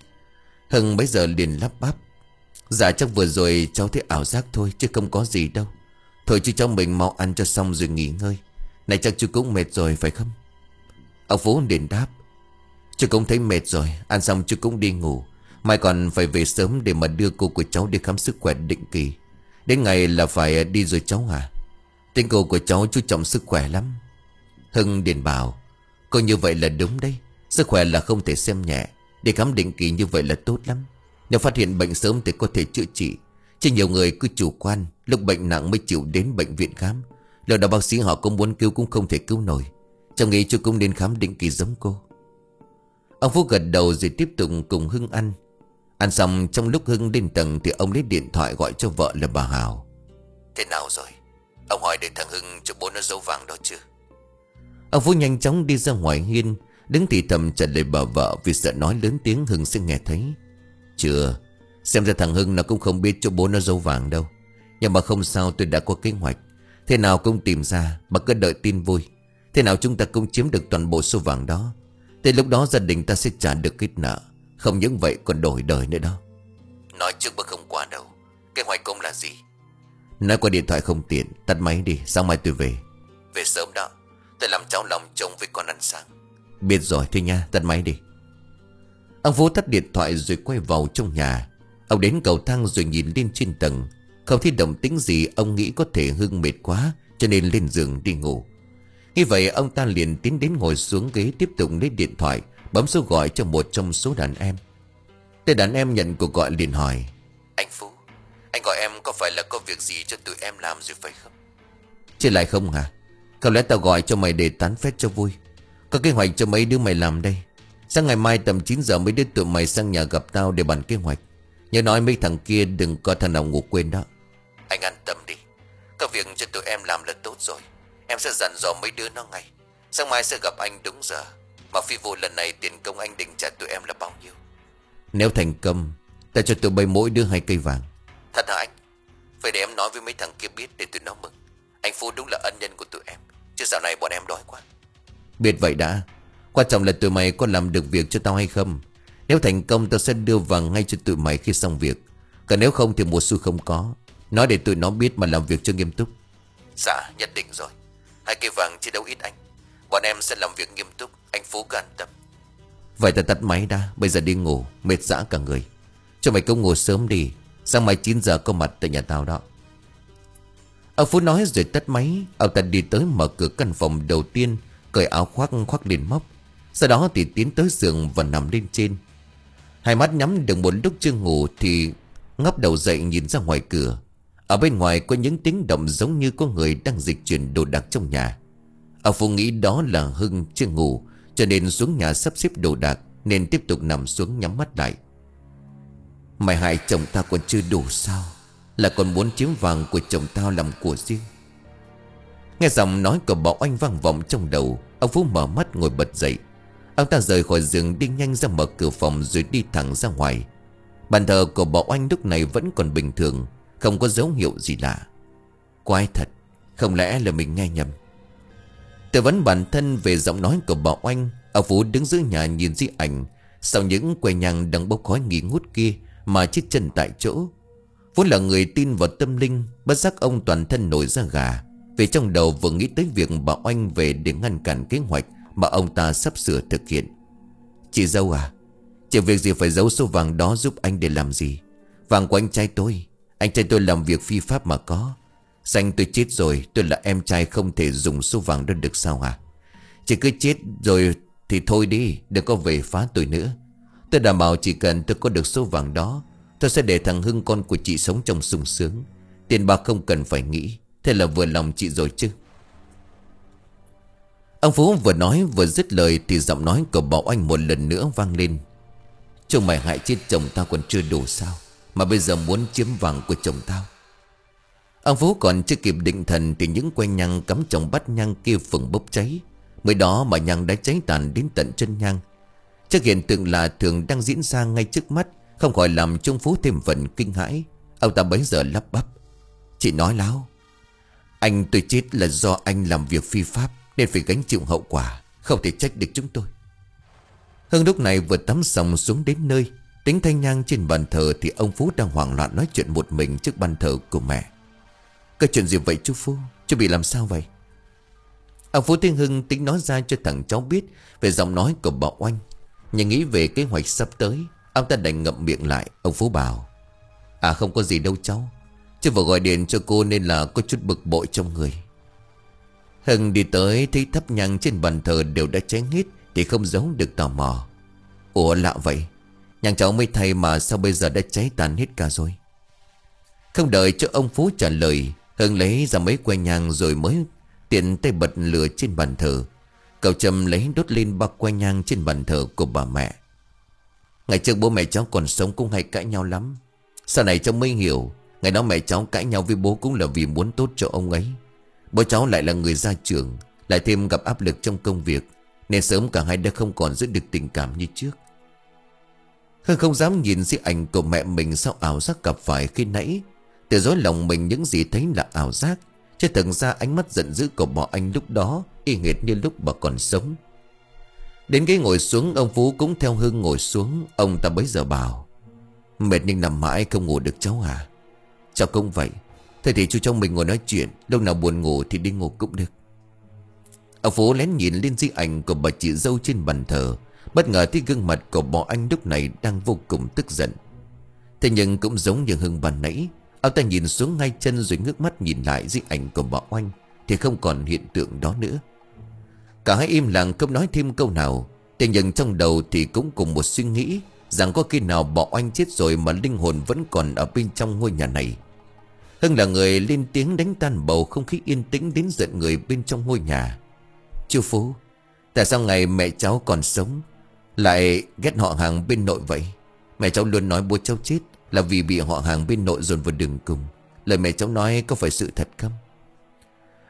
Hưng bấy giờ liền lắp bắp: "Dạ chắc vừa rồi cháu thấy ảo giác thôi chứ không có gì đâu. Thôi chứ cháu mình mau ăn cho xong rồi nghỉ ngơi. Này chắc chú cũng mệt rồi phải không?" Ông Phú liền đáp: "Chú cũng thấy mệt rồi. Ăn xong chú cũng đi ngủ. Mai còn phải về sớm để mà đưa cô của cháu đi khám sức khỏe định kỳ. Đến ngày là phải đi rồi cháu à. Tính cô của cháu chú trọng sức khỏe lắm." Hưng liền bảo: "Cô như vậy là đúng đấy. Sức khỏe là không thể xem nhẹ. Đi khám định kỳ như vậy là tốt lắm. Nếu phát hiện bệnh sớm thì có thể chữa trị. Chứ nhiều người cứ chủ quan, lúc bệnh nặng mới chịu đến bệnh viện khám. Lần đó bác sĩ họ cũng muốn cứu cũng không thể cứu nổi. Cháu nghĩ chú cũng nên khám định kỳ giống cô." Ông Phú gật đầu rồi tiếp tục cùng Hưng ăn. Ăn xong trong lúc Hưng lên tầng thì ông lấy điện thoại gọi cho vợ là bà Hào. "Thế nào rồi? Ông hỏi để thằng Hưng cho bố nó dấu vàng đó chưa?" Ông Phú nhanh chóng đi ra ngoài hiên, đứng thì thầm trả lời bà vợ vì sợ nói lớn tiếng Hưng sẽ nghe thấy. "Chưa. Xem ra thằng Hưng nó cũng không biết cho bố nó dấu vàng đâu. Nhưng mà không sao, tôi đã có kế hoạch. Thế nào cũng tìm ra, mà cứ đợi tin vui. Thế nào chúng ta cũng chiếm được toàn bộ số vàng đó. Tới lúc đó gia đình ta sẽ trả được cái nợ. Không những vậy còn đổi đời nữa đó." "Nói trước mà không qua đâu. Kế hoạch cũng là gì?" "Nói qua điện thoại không tiện. Tắt máy đi, sáng mai tôi về." "Về sớm đó. Tôi làm cháu lòng chồng với con ăn sáng." "Biết rồi, thôi nha, tắt máy đi." Ông Phú tắt điện thoại rồi quay vào trong nhà. Ông đến cầu thang rồi nhìn lên trên tầng. Không thấy động tĩnh gì, ông nghĩ có thể Hưng mệt quá cho nên lên giường đi ngủ. Như vậy ông ta liền tiến đến ngồi xuống ghế, tiếp tục lấy điện thoại bấm số gọi cho một trong số đàn em. Tên đàn em nhận cuộc gọi liền hỏi: "Anh Phú, anh gọi em có phải là có việc gì cho tụi em làm rồi phải không?" "Chứ lại không hả? Không lẽ tao gọi cho mày để tán phét cho vui? Có kế hoạch cho mấy đứa mày làm đây. Sáng ngày mai tầm chín giờ mấy đứa tụi mày sang nhà gặp tao để bàn kế hoạch. Nhớ nói mấy thằng kia đừng có thằng nào ngủ quên đó." "Anh an tâm đi. Có việc việc cho tụi em làm là tốt rồi. Em sẽ dặn dò mấy đứa nó ngay. Sáng mai sẽ gặp anh đúng giờ. Mà phi vụ lần này tiền công anh định trả tụi em là bao nhiêu? Nếu thành công, ta cho tụi bay mỗi đứa hai cây vàng. Thật hả anh? Vậy để em nói với mấy thằng kia biết để tụi nó mừng. Anh Phú đúng là ân nhân của tụi em. Chứ dạo này bọn em đói quá. Biết vậy đã. Quan trọng là tụi mày có làm được việc cho tao hay không. Nếu thành công tao sẽ đưa vàng ngay cho tụi mày khi xong việc. Còn nếu không thì một xu không có. Nói để tụi nó biết mà làm việc cho nghiêm túc. Dạ nhất định rồi. Hai cây vàng chứ đâu ít anh. Bọn em sẽ làm việc nghiêm túc. Anh Phú cứ an tâm. Vậy ta tắt máy đã. Bây giờ đi ngủ. Mệt dã cả người. Cho mày cũng ngủ sớm đi. Sáng mai chín giờ có mặt tại nhà tao đó. Ông Phú nói rồi tắt máy. Ông ta đi tới mở cửa căn phòng đầu tiên. Cởi áo khoác khoác lên móc. Sau đó thì tiến tới giường và nằm lên trên. Hai mắt nhắm được một lúc chưa ngủ thì ngóc đầu dậy nhìn ra ngoài cửa. Ở bên ngoài có những tiếng động giống như có người đang dịch chuyển đồ đạc trong nhà. Ông Phú nghĩ đó là Hưng chưa ngủ, cho nên xuống nhà sắp xếp đồ đạc, nên tiếp tục nằm xuống nhắm mắt lại. Mày hại chồng tao còn chưa đủ sao? Là còn muốn chiếm vàng của chồng tao làm của riêng. Nghe giọng nói của Bảo Anh vang vọng trong đầu, ông Phú mở mắt ngồi bật dậy. Ông ta rời khỏi giường đi nhanh ra mở cửa phòng rồi đi thẳng ra ngoài. Bàn thờ của Bảo Anh lúc này vẫn còn bình thường, không có dấu hiệu gì lạ. Quái thật, không lẽ là mình nghe nhầm? Tự vấn bản thân về giọng nói của Bảo Anh, ông Phú đứng giữa nhà nhìn di ảnh. Sau những que nhang đang bốc khói nghi ngút kia mà chết chân tại chỗ. Vốn là người tin vào tâm linh, bất giác ông toàn thân nổi da gà. Vì trong đầu vừa nghĩ tới việc Bảo Anh về để ngăn cản kế hoạch mà ông ta sắp sửa thực hiện. Chị dâu à, chị việc gì phải giấu số vàng đó giúp anh để làm gì? Vàng của anh trai tôi. Anh trai tôi làm việc phi pháp mà có. Xanh tôi chết rồi, tôi là em trai không thể dùng số vàng đó được sao hả? Chị cứ chết rồi thì thôi đi, đừng có về phá tôi nữa. Tôi đảm bảo chỉ cần tôi có được số vàng đó, tôi sẽ để thằng Hưng con của chị sống trong sung sướng. Tiền bạc không cần phải nghĩ. Thế là vừa lòng chị rồi chứ? Ông Phú vừa nói vừa dứt lời thì giọng nói của Bảo Anh một lần nữa vang lên. Chồng mày hại chết chồng tao còn chưa đủ sao, mà bây giờ muốn chiếm vàng của chồng tao? Ông Phú còn chưa kịp định thần thì những que nhang cắm trong bát nhang kia phừng bốc cháy. Mới đó mà nhang đã cháy tàn đến tận chân nhang. Trước hiện tượng lạ thường đang diễn ra ngay trước mắt, không khỏi làm cho ông Phú thêm phần kinh hãi. Ông ta bấy giờ lắp bắp. Chị nói láo. Anh tôi chết là do anh làm việc phi pháp, nên phải gánh chịu hậu quả, không thể trách được chúng tôi. Hưng lúc này vừa tắm xong xuống đến nơi. Tính thanh nhang trên bàn thờ thì ông Phú đang hoảng loạn nói chuyện một mình trước bàn thờ của mẹ. Cái chuyện gì vậy chú Phú? Chú bị làm sao vậy? Ông Phú Thiên Hưng tính nói ra cho thằng cháu biết về giọng nói của Bảo Anh. Nhưng nghĩ về kế hoạch sắp tới, ông ta đành ngậm miệng lại. Ông Phú bảo: À không có gì đâu cháu, chứ vừa gọi điện cho cô nên là có chút bực bội trong người. Hưng đi tới thấy thắp nhang trên bàn thờ đều đã cháy hết thì không giấu được tò mò. Ủa lạ vậy, nhang cháu mới thay mà sao bây giờ đã cháy tàn hết cả rồi? Không đợi cho ông Phú trả lời, Hưng lấy ra mấy que nhang rồi mới tiện tay bật lửa trên bàn thờ. Cậu Trầm lấy đốt lên ba que nhang trên bàn thờ của bà mẹ. Ngày trước bố mẹ cháu còn sống cũng hay cãi nhau lắm. Sau này cháu mới hiểu, ngày đó mẹ cháu cãi nhau với bố cũng là vì muốn tốt cho ông ấy. Bố cháu lại là người gia trưởng, lại thêm gặp áp lực trong công việc, nên sớm cả hai đã không còn giữ được tình cảm như trước. Hưng không dám nhìn di ảnh của mẹ mình sau ảo giác gặp phải khi nãy. Từ dối lòng mình những gì thấy là ảo giác, chứ thực ra ánh mắt giận dữ của Bảo Anh lúc đó y hệt như lúc bà còn sống. Đến ghế ngồi xuống, ông Phú cũng theo Hưng ngồi xuống. Ông ta bấy giờ bảo: Mệt nhưng nằm mãi không ngủ được cháu à? Cháu cũng vậy. Thế thì chú trong mình ngồi nói chuyện, lúc nào buồn ngủ thì đi ngủ cũng được. Ông Phú lén nhìn lên di ảnh của bà chị dâu trên bàn thờ. Bất ngờ thấy gương mặt của Bảo Anh lúc này đang vô cùng tức giận. Thế nhưng cũng giống như Hưng ban nãy, ông ta nhìn xuống ngay chân rồi ngước mắt nhìn lại di ảnh của Bảo Anh thì không còn hiện tượng đó nữa. Cả hai im lặng không nói thêm câu nào. Thế nhưng trong đầu thì cũng cùng một suy nghĩ rằng có khi nào Bảo Anh chết rồi mà linh hồn vẫn còn ở bên trong ngôi nhà này. Hưng là người lên tiếng đánh tan bầu không khí yên tĩnh đến giận người bên trong ngôi nhà. Chú Phú, tại sao ngày mẹ cháu còn sống lại ghét họ hàng bên nội vậy? Mẹ cháu luôn nói bố cháu chết là vì bị họ hàng bên nội dồn vào đường cùng. Lời mẹ cháu nói có phải sự thật không?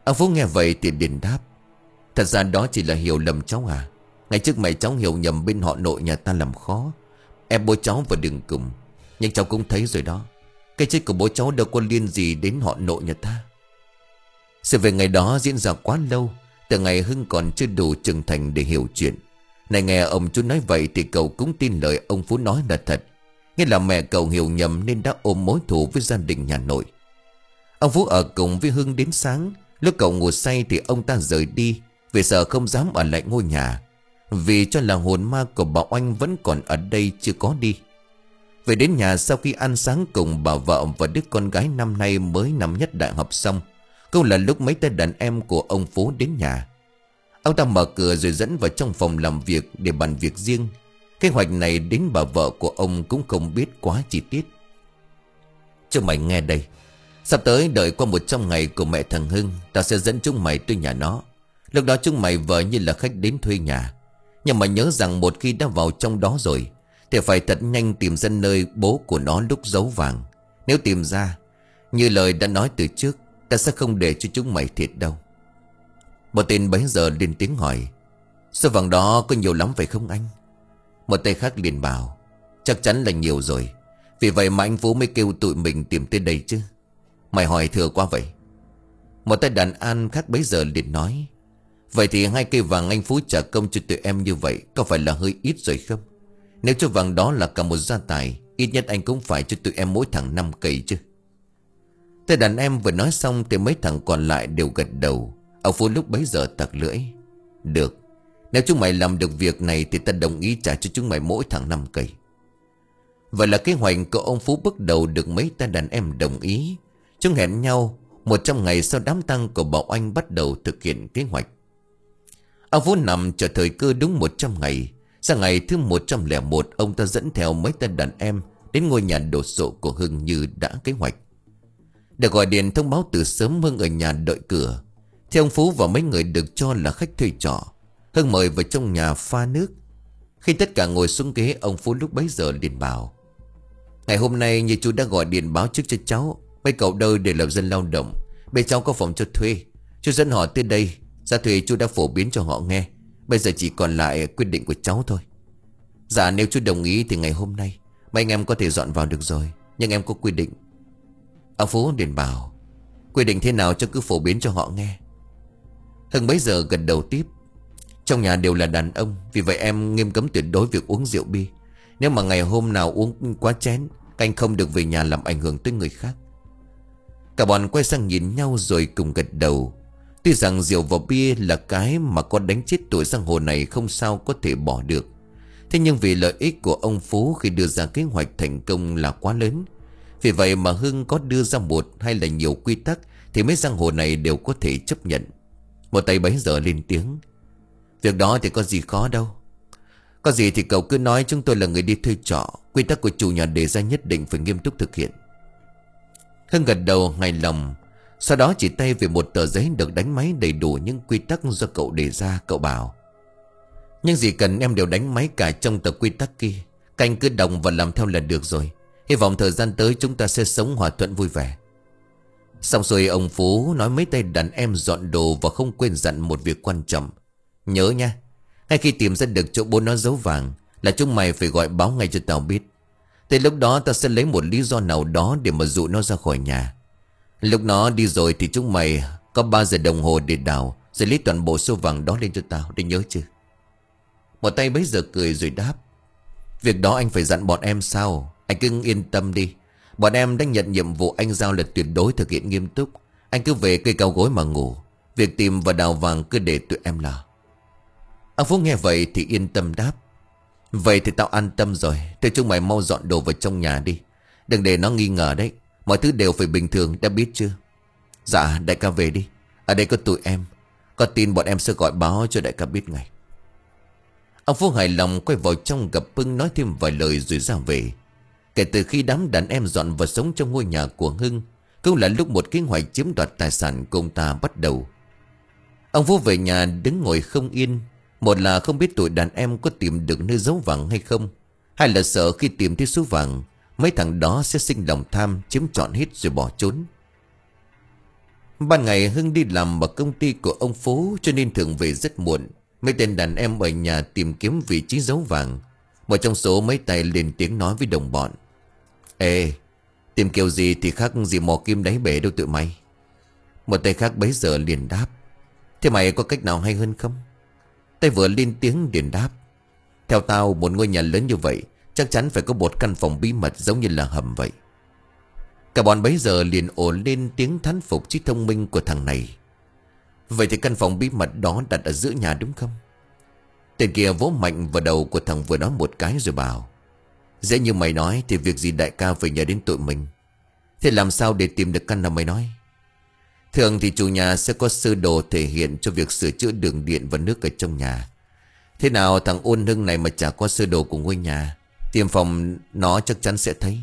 Ông Phú nghe vậy thì liền đáp: Thật ra đó chỉ là hiểu lầm cháu à. Ngày trước mày cháu hiểu nhầm bên họ nội nhà ta làm khó ép bố cháu vào đường cùng. Nhưng cháu cũng thấy rồi đó, cái chết của bố cháu đâu có liên gì đến họ nội nhà ta. Sự việc ngày đó diễn ra quá lâu, từ ngày Hưng còn chưa đủ trưởng thành để hiểu chuyện. Này nghe ông chú nói vậy thì cậu cũng tin lời ông Phú nói là thật. Nghĩa là mẹ cậu hiểu nhầm nên đã ôm mối thù với gia đình nhà nội. Ông Phú ở cùng với Hưng đến sáng. Lúc cậu ngủ say thì ông ta rời đi, vì sợ không dám ở lại ngôi nhà, vì cho là hồn ma của bà Oanh vẫn còn ở đây chưa có đi. Về đến nhà sau khi ăn sáng cùng bà vợ và đứa con gái năm nay mới năm nhất đại học xong, cũng là lúc mấy tay đàn em của ông Phú đến nhà. Ông ta mở cửa rồi dẫn vào trong phòng làm việc để bàn việc riêng. Kế hoạch này đến bà vợ của ông cũng không biết quá chi tiết. Cho mày nghe đây, sắp tới đợi qua một trăm ngày của mẹ thằng Hưng, tao sẽ dẫn chúng mày tới nhà nó. Lúc đó chúng mày vợ như là khách đến thuê nhà. Nhưng mà nhớ rằng một khi đã vào trong đó rồi thì phải thật nhanh tìm ra nơi bố của nó lúc giấu vàng. Nếu tìm ra, như lời đã nói từ trước, ta sẽ không để cho chúng mày thiệt đâu. Một tên bấy giờ lên tiếng hỏi: Số vàng đó có nhiều lắm phải không anh? Một tay khác liền bảo: Chắc chắn là nhiều rồi, vì vậy mà anh Phú mới kêu tụi mình tìm tới đây chứ. Mày hỏi thừa quá vậy. Một tay đàn an khác bấy giờ liền nói: Vậy thì hai cây vàng anh Phú trả công cho tụi em như vậy có phải là hơi ít rồi không? Nếu cho vàng đó là cả một gia tài, ít nhất anh cũng phải cho tụi em mỗi thằng năm cây chứ. Tay đàn em vừa nói xong thì mấy thằng còn lại đều gật đầu. Ông Phú lúc bấy giờ tặc lưỡi: Được, nếu chúng mày làm được việc này thì ta đồng ý trả cho chúng mày mỗi thằng năm cây. Vậy là kế hoạch của ông Phú bước đầu được mấy tay đàn em đồng ý. Chúng hẹn nhau một trăm ngày sau đám tang của bảo Anh bắt đầu thực hiện kế hoạch. Ông Phú nằm chờ thời cơ đúng một trăm ngày. Sang ngày thứ một trăm lẻ một, ông ta dẫn theo mấy tên đàn em đến ngôi nhà đồ sộ của Hưng như đã kế hoạch. Được gọi điện thông báo từ sớm, Hưng ở nhà đợi cửa. Thì ông Phú và mấy người được cho là khách thuê trọ, Hưng mời vào trong nhà pha nước. Khi tất cả ngồi xuống ghế, ông Phú lúc bấy giờ liền bảo: Ngày hôm nay như chú đã gọi điện báo trước cho cháu, mấy cậu đời để làm dân lao động, bên cháu có phòng cho thuê. Chú dẫn họ tới đây, giá thuê chú đã phổ biến cho họ nghe. Bây giờ chỉ còn lại quyết định của cháu thôi. Dạ nếu chú đồng ý thì ngày hôm nay mấy anh em có thể dọn vào được rồi. Nhưng em có quy định. Ông Phú liền bảo: Quy định thế nào cho cứ phổ biến cho họ nghe. Hưng bấy giờ gật đầu tiếp: Trong nhà đều là đàn ông, vì vậy em nghiêm cấm tuyệt đối việc uống rượu bia. Nếu mà ngày hôm nào uống quá chén, các anh không được về nhà làm ảnh hưởng tới người khác. Cả bọn quay sang nhìn nhau rồi cùng gật đầu. Tuy rằng rượu và bia là cái mà con đánh chết tuổi giang hồ này không sao có thể bỏ được. Thế nhưng vì lợi ích của ông Phú khi đưa ra kế hoạch thành công là quá lớn, vì vậy mà Hưng có đưa ra một hay là nhiều quy tắc thì mấy giang hồ này đều có thể chấp nhận. Một tay bấy giờ lên tiếng: Việc đó thì có gì khó đâu. Có gì thì cậu cứ nói, chúng tôi là người đi thuê trọ. Quy tắc của chủ nhà đề ra nhất định phải nghiêm túc thực hiện. Hưng gật đầu hài lòng. Sau đó chỉ tay về một tờ giấy được đánh máy đầy đủ những quy tắc do cậu đề ra. Cậu bảo: Nhưng gì cần em đều đánh máy cả trong tờ quy tắc kia. Các anh cứ đồng và làm theo là được rồi. Hy vọng thời gian tới chúng ta sẽ sống hòa thuận vui vẻ. Xong rồi ông Phú nói mấy tay đàn em dọn đồ và không quên dặn một việc quan trọng: Nhớ nha, ngay khi tìm ra được chỗ bố nó giấu vàng là chúng mày phải gọi báo ngay cho tao biết. Tới lúc đó tao sẽ lấy một lý do nào đó để mà dụ nó ra khỏi nhà. Lúc nó đi rồi thì chúng mày có ba giờ đồng hồ để đào, rồi lấy toàn bộ số vàng đó lên cho tao, để nhớ chưa? Một tay bấy giờ cười rồi đáp: Việc đó anh phải dặn bọn em sao? Anh cứ yên tâm đi. Bọn em đã nhận nhiệm vụ anh giao là tuyệt đối thực hiện nghiêm túc. Anh cứ về cây cao gối mà ngủ. Việc tìm và đào vàng cứ để tụi em lo. Ông Phú nghe vậy thì yên tâm đáp: Vậy thì tao an tâm rồi. Thế chúng mày mau dọn đồ vào trong nhà đi. Đừng để nó nghi ngờ đấy. Mọi thứ đều phải bình thường, đã biết chưa? Dạ đại ca về đi. Ở đây có tụi em. Có tin bọn em sẽ gọi báo cho đại ca biết ngay. Ông Phú hài lòng quay vào trong gặp Hưng, nói thêm vài lời rồi ra về. Kể từ khi đám đàn em dọn vào sống trong ngôi nhà của Hưng, cũng là lúc một kế hoạch chiếm đoạt tài sản của ông ta bắt đầu. Ông Phú về nhà đứng ngồi không yên. Một là không biết tụi đàn em có tìm được nơi giấu vàng hay không, hai là sợ khi tìm thấy số vàng, mấy thằng đó sẽ sinh lòng tham chiếm trọn hết rồi bỏ trốn. Ban ngày Hưng đi làm ở công ty của ông Phú, cho nên thường về rất muộn. Mấy tên đàn em ở nhà tìm kiếm vị trí giấu vàng. Một trong số mấy tay lên tiếng nói với đồng bọn: Ê, tìm kiểu gì thì khác gì mò kim đáy bể đâu tụi mày. Một tay khác bấy giờ liền đáp: Thế mày có cách nào hay hơn không? Tay vừa lên tiếng liền đáp: Theo tao, một ngôi nhà lớn như vậy chắc chắn phải có một căn phòng bí mật giống như là hầm vậy. Cả bọn bấy giờ liền ồn lên tiếng thán phục trí thông minh của thằng này. Vậy thì căn phòng bí mật đó đặt ở giữa nhà đúng không? Tên kia vỗ mạnh vào đầu của thằng vừa nói một cái rồi bảo: Dễ như mày nói thì việc gì đại ca phải nhờ đến tụi mình. Thế làm sao để tìm được căn nào mày nói? Thường thì chủ nhà sẽ có sơ đồ thể hiện cho việc sửa chữa đường điện và nước ở trong nhà. Thế nào thằng ôn Hưng này mà chả có sơ đồ của ngôi nhà? Tìm phòng nó chắc chắn sẽ thấy.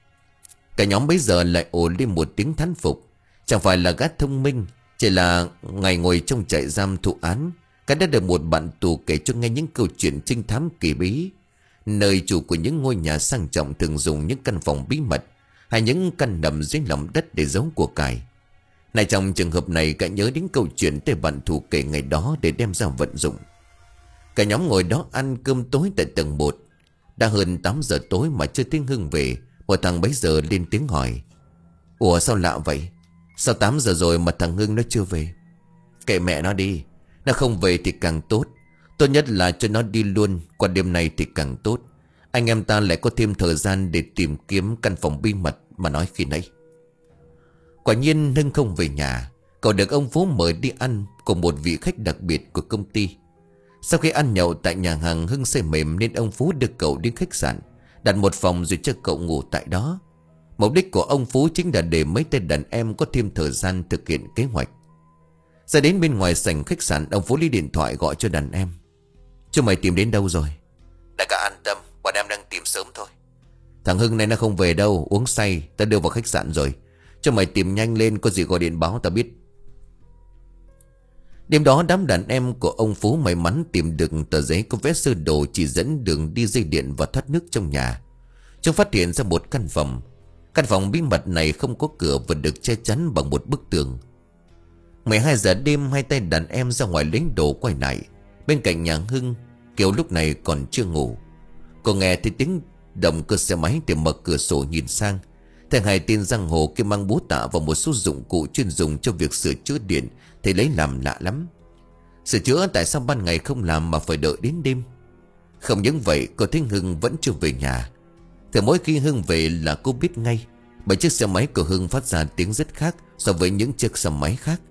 Cả nhóm bấy giờ lại ồn lên một tiếng thán phục. Chẳng phải là gã thông minh, chỉ là ngày ngồi trong trại giam thụ án, gã đã được một bạn tù kể cho nghe những câu chuyện trinh thám kỳ bí, nơi chủ của những ngôi nhà sang trọng thường dùng những căn phòng bí mật hay những căn nằm dưới lòng đất để giấu của cải. Này trong trường hợp này, gã nhớ đến câu chuyện tên bạn tù kể ngày đó để đem ra vận dụng. Cả nhóm ngồi đó ăn cơm tối tại tầng một. Đã hơn tám giờ tối mà chưa thấy Hưng về. Một thằng bấy giờ lên tiếng hỏi: Ủa sao lạ vậy? Sao tám giờ rồi mà thằng Hưng nó chưa về? Kệ mẹ nó đi. Nó không về thì càng tốt. Tốt nhất là cho nó đi luôn. Qua đêm này thì càng tốt. Anh em ta lại có thêm thời gian để tìm kiếm căn phòng bí mật mà nói khi nãy. Quả nhiên Hưng không về nhà. Cậu được ông Phú mời đi ăn cùng một vị khách đặc biệt của công ty. Sau khi ăn nhậu tại nhà hàng, Hưng say mềm nên ông Phú đưa cậu đến khách sạn, đặt một phòng rồi cho cậu ngủ tại đó. Mục đích của ông Phú chính là để mấy tên đàn em có thêm thời gian thực hiện kế hoạch. Ra đến bên ngoài sảnh khách sạn, ông Phú lấy điện thoại gọi cho đàn em: Chúng mày tìm đến đâu rồi? Đại ca an tâm, bọn em đang tìm sớm thôi. Thằng Hưng này nó không về đâu, uống say, ta đưa vào khách sạn rồi. Cho mày tìm nhanh lên, có gì gọi điện báo ta biết. Đêm đó đám đàn em của ông Phú may mắn tìm được tờ giấy có vẽ sơ đồ chỉ dẫn đường đi dây điện và thoát nước trong nhà. Chúng phát hiện ra một căn phòng. Căn phòng bí mật này không có cửa và được che chắn bằng một bức tường. mười hai giờ đêm, hai tay đàn em ra ngoài lấy đồ quay lại. Bên cạnh nhà Hưng, Kiều lúc này còn chưa ngủ. Cô nghe thấy tiếng động cơ xe máy thì mở cửa sổ nhìn sang. Thằng hai tên giang hồ kia mang búa tạ và một số dụng cụ chuyên dùng cho việc sửa chữa điện thì lấy làm lạ lắm. Sửa chữa tại sao ban ngày không làm mà phải đợi đến đêm? Không những vậy, cô thấy Hưng vẫn chưa về nhà. Thì mỗi khi Hưng về là cô biết ngay, bởi chiếc xe máy của Hưng phát ra tiếng rất khác so với những chiếc xe máy khác.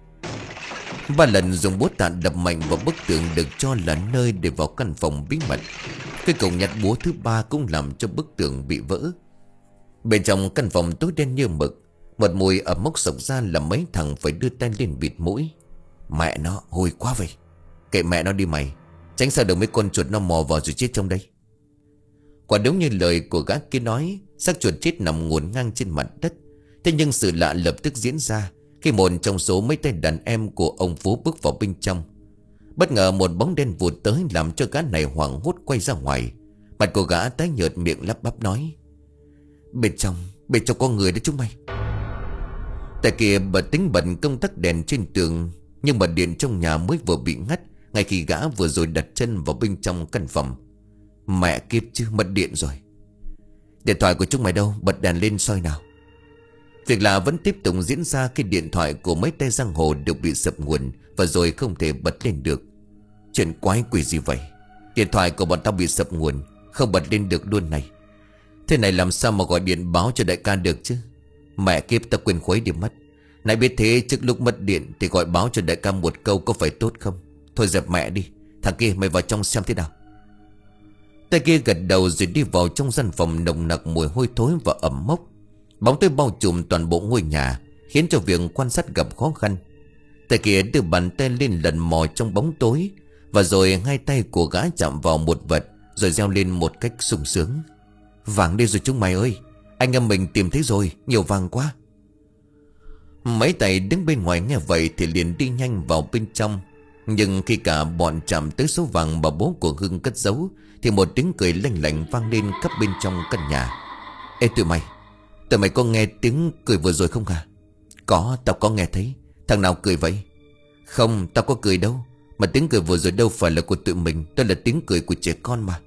Ba lần dùng búa tạ đập mạnh vào bức tường được cho là nơi để vào căn phòng bí mật. Cuối cùng nhặt búa thứ ba cũng làm cho bức tường bị vỡ. Bên trong căn phòng tối đen như mực, một mùi ẩm mốc sộc ra làm mấy thằng phải đưa tay lên bịt mũi. Mẹ nó, hôi quá vậy. Kệ mẹ nó đi mày, tránh sao được mấy con chuột nó mò vào rồi chết trong đây. Quả đúng như lời của gã kia nói, xác chuột chết nằm ngổn ngang trên mặt đất. Thế nhưng sự lạ lập tức diễn ra khi một trong số mấy tay đàn em của ông Phú bước vào bên trong. Bất ngờ một bóng đen vụt tới làm cho gã này hoảng hốt quay ra ngoài. Mặt của gã tái nhợt, miệng lắp bắp nói: Bên trong, bên trong có người đấy chúng mày. Tại kia bà tính bận công tắc đèn trên tường, nhưng bật điện trong nhà mới vừa bị ngắt ngay khi gã vừa rồi đặt chân vào bên trong căn phòng. Mẹ kiếp chứ, mất điện rồi. Điện thoại của chúng mày đâu, bật đèn lên soi nào. Việc lạ vẫn tiếp tục diễn ra khi điện thoại của mấy tay giang hồ đều bị sập nguồn và rồi không thể bật lên được. Chuyện quái quỷ gì vậy? Điện thoại của bọn tao bị sập nguồn, không bật lên được luôn này. Thế này làm sao mà gọi điện báo cho đại ca được chứ? Mẹ kiếp, tao quên khuấy đi mất. Nãy biết thế, trước lúc mất điện thì gọi báo cho đại ca một câu có phải tốt không? Thôi dẹp mẹ đi. Thằng kia mày vào trong xem thế nào. Tay kia gật đầu rồi đi vào trong gian phòng nồng nặc mùi hôi thối và ẩm mốc. Bóng tối bao trùm toàn bộ ngôi nhà, khiến cho việc quan sát gặp khó khăn. Tay kia đưa bàn tay lên lần mò trong bóng tối, và rồi hai tay của gã chạm vào một vật, rồi reo lên một cách sung sướng: Vàng đi rồi chúng mày ơi, anh em mình tìm thấy rồi, nhiều vàng quá. Mấy tay đứng bên ngoài nghe vậy thì liền đi nhanh vào bên trong. Nhưng khi cả bọn chạm tới số vàng mà bố của Hưng cất giấu thì một tiếng cười lanh lảnh vang lên khắp bên trong căn nhà. Ê tụi mày, tụi mày có nghe tiếng cười vừa rồi không hả? Có, tao có nghe thấy. Thằng nào cười vậy? Không, tao có cười đâu. Mà tiếng cười vừa rồi đâu phải là của tụi mình. Đó là tiếng cười của trẻ con mà.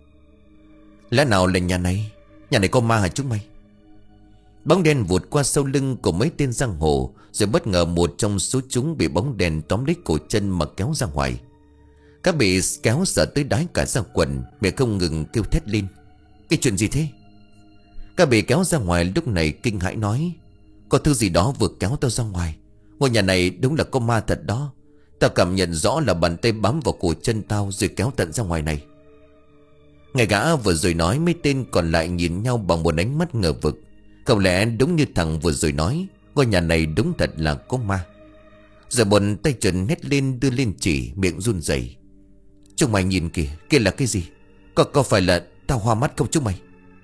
Lẽ nào là nhà này? Nhà này có ma hả chúng mày? Bóng đen vụt qua sau lưng của mấy tên giang hồ, rồi bất ngờ một trong số chúng bị bóng đèn tóm lấy cổ chân mà kéo ra ngoài. Các bị kéo sợ tới đái cả ra quần, miệng không ngừng kêu thét lên. Cái chuyện gì thế? Các bị kéo ra ngoài lúc này kinh hãi nói: Có thứ gì đó vừa kéo tao ra ngoài. Ngôi nhà này đúng là có ma thật đó. Tao cảm nhận rõ là bàn tay bám vào cổ chân tao rồi kéo tận ra ngoài này. Ngày gã vừa rồi nói, mấy tên còn lại nhìn nhau bằng một ánh mắt ngờ vực. Không lẽ đúng như thằng vừa rồi nói, ngôi nhà này đúng thật là có ma. Rồi một tay trần hét lên, đưa lên chỉ, miệng run rẩy. Chúng mày nhìn kìa, kia là cái gì? Có, có phải là tao hoa mắt không chúng mày?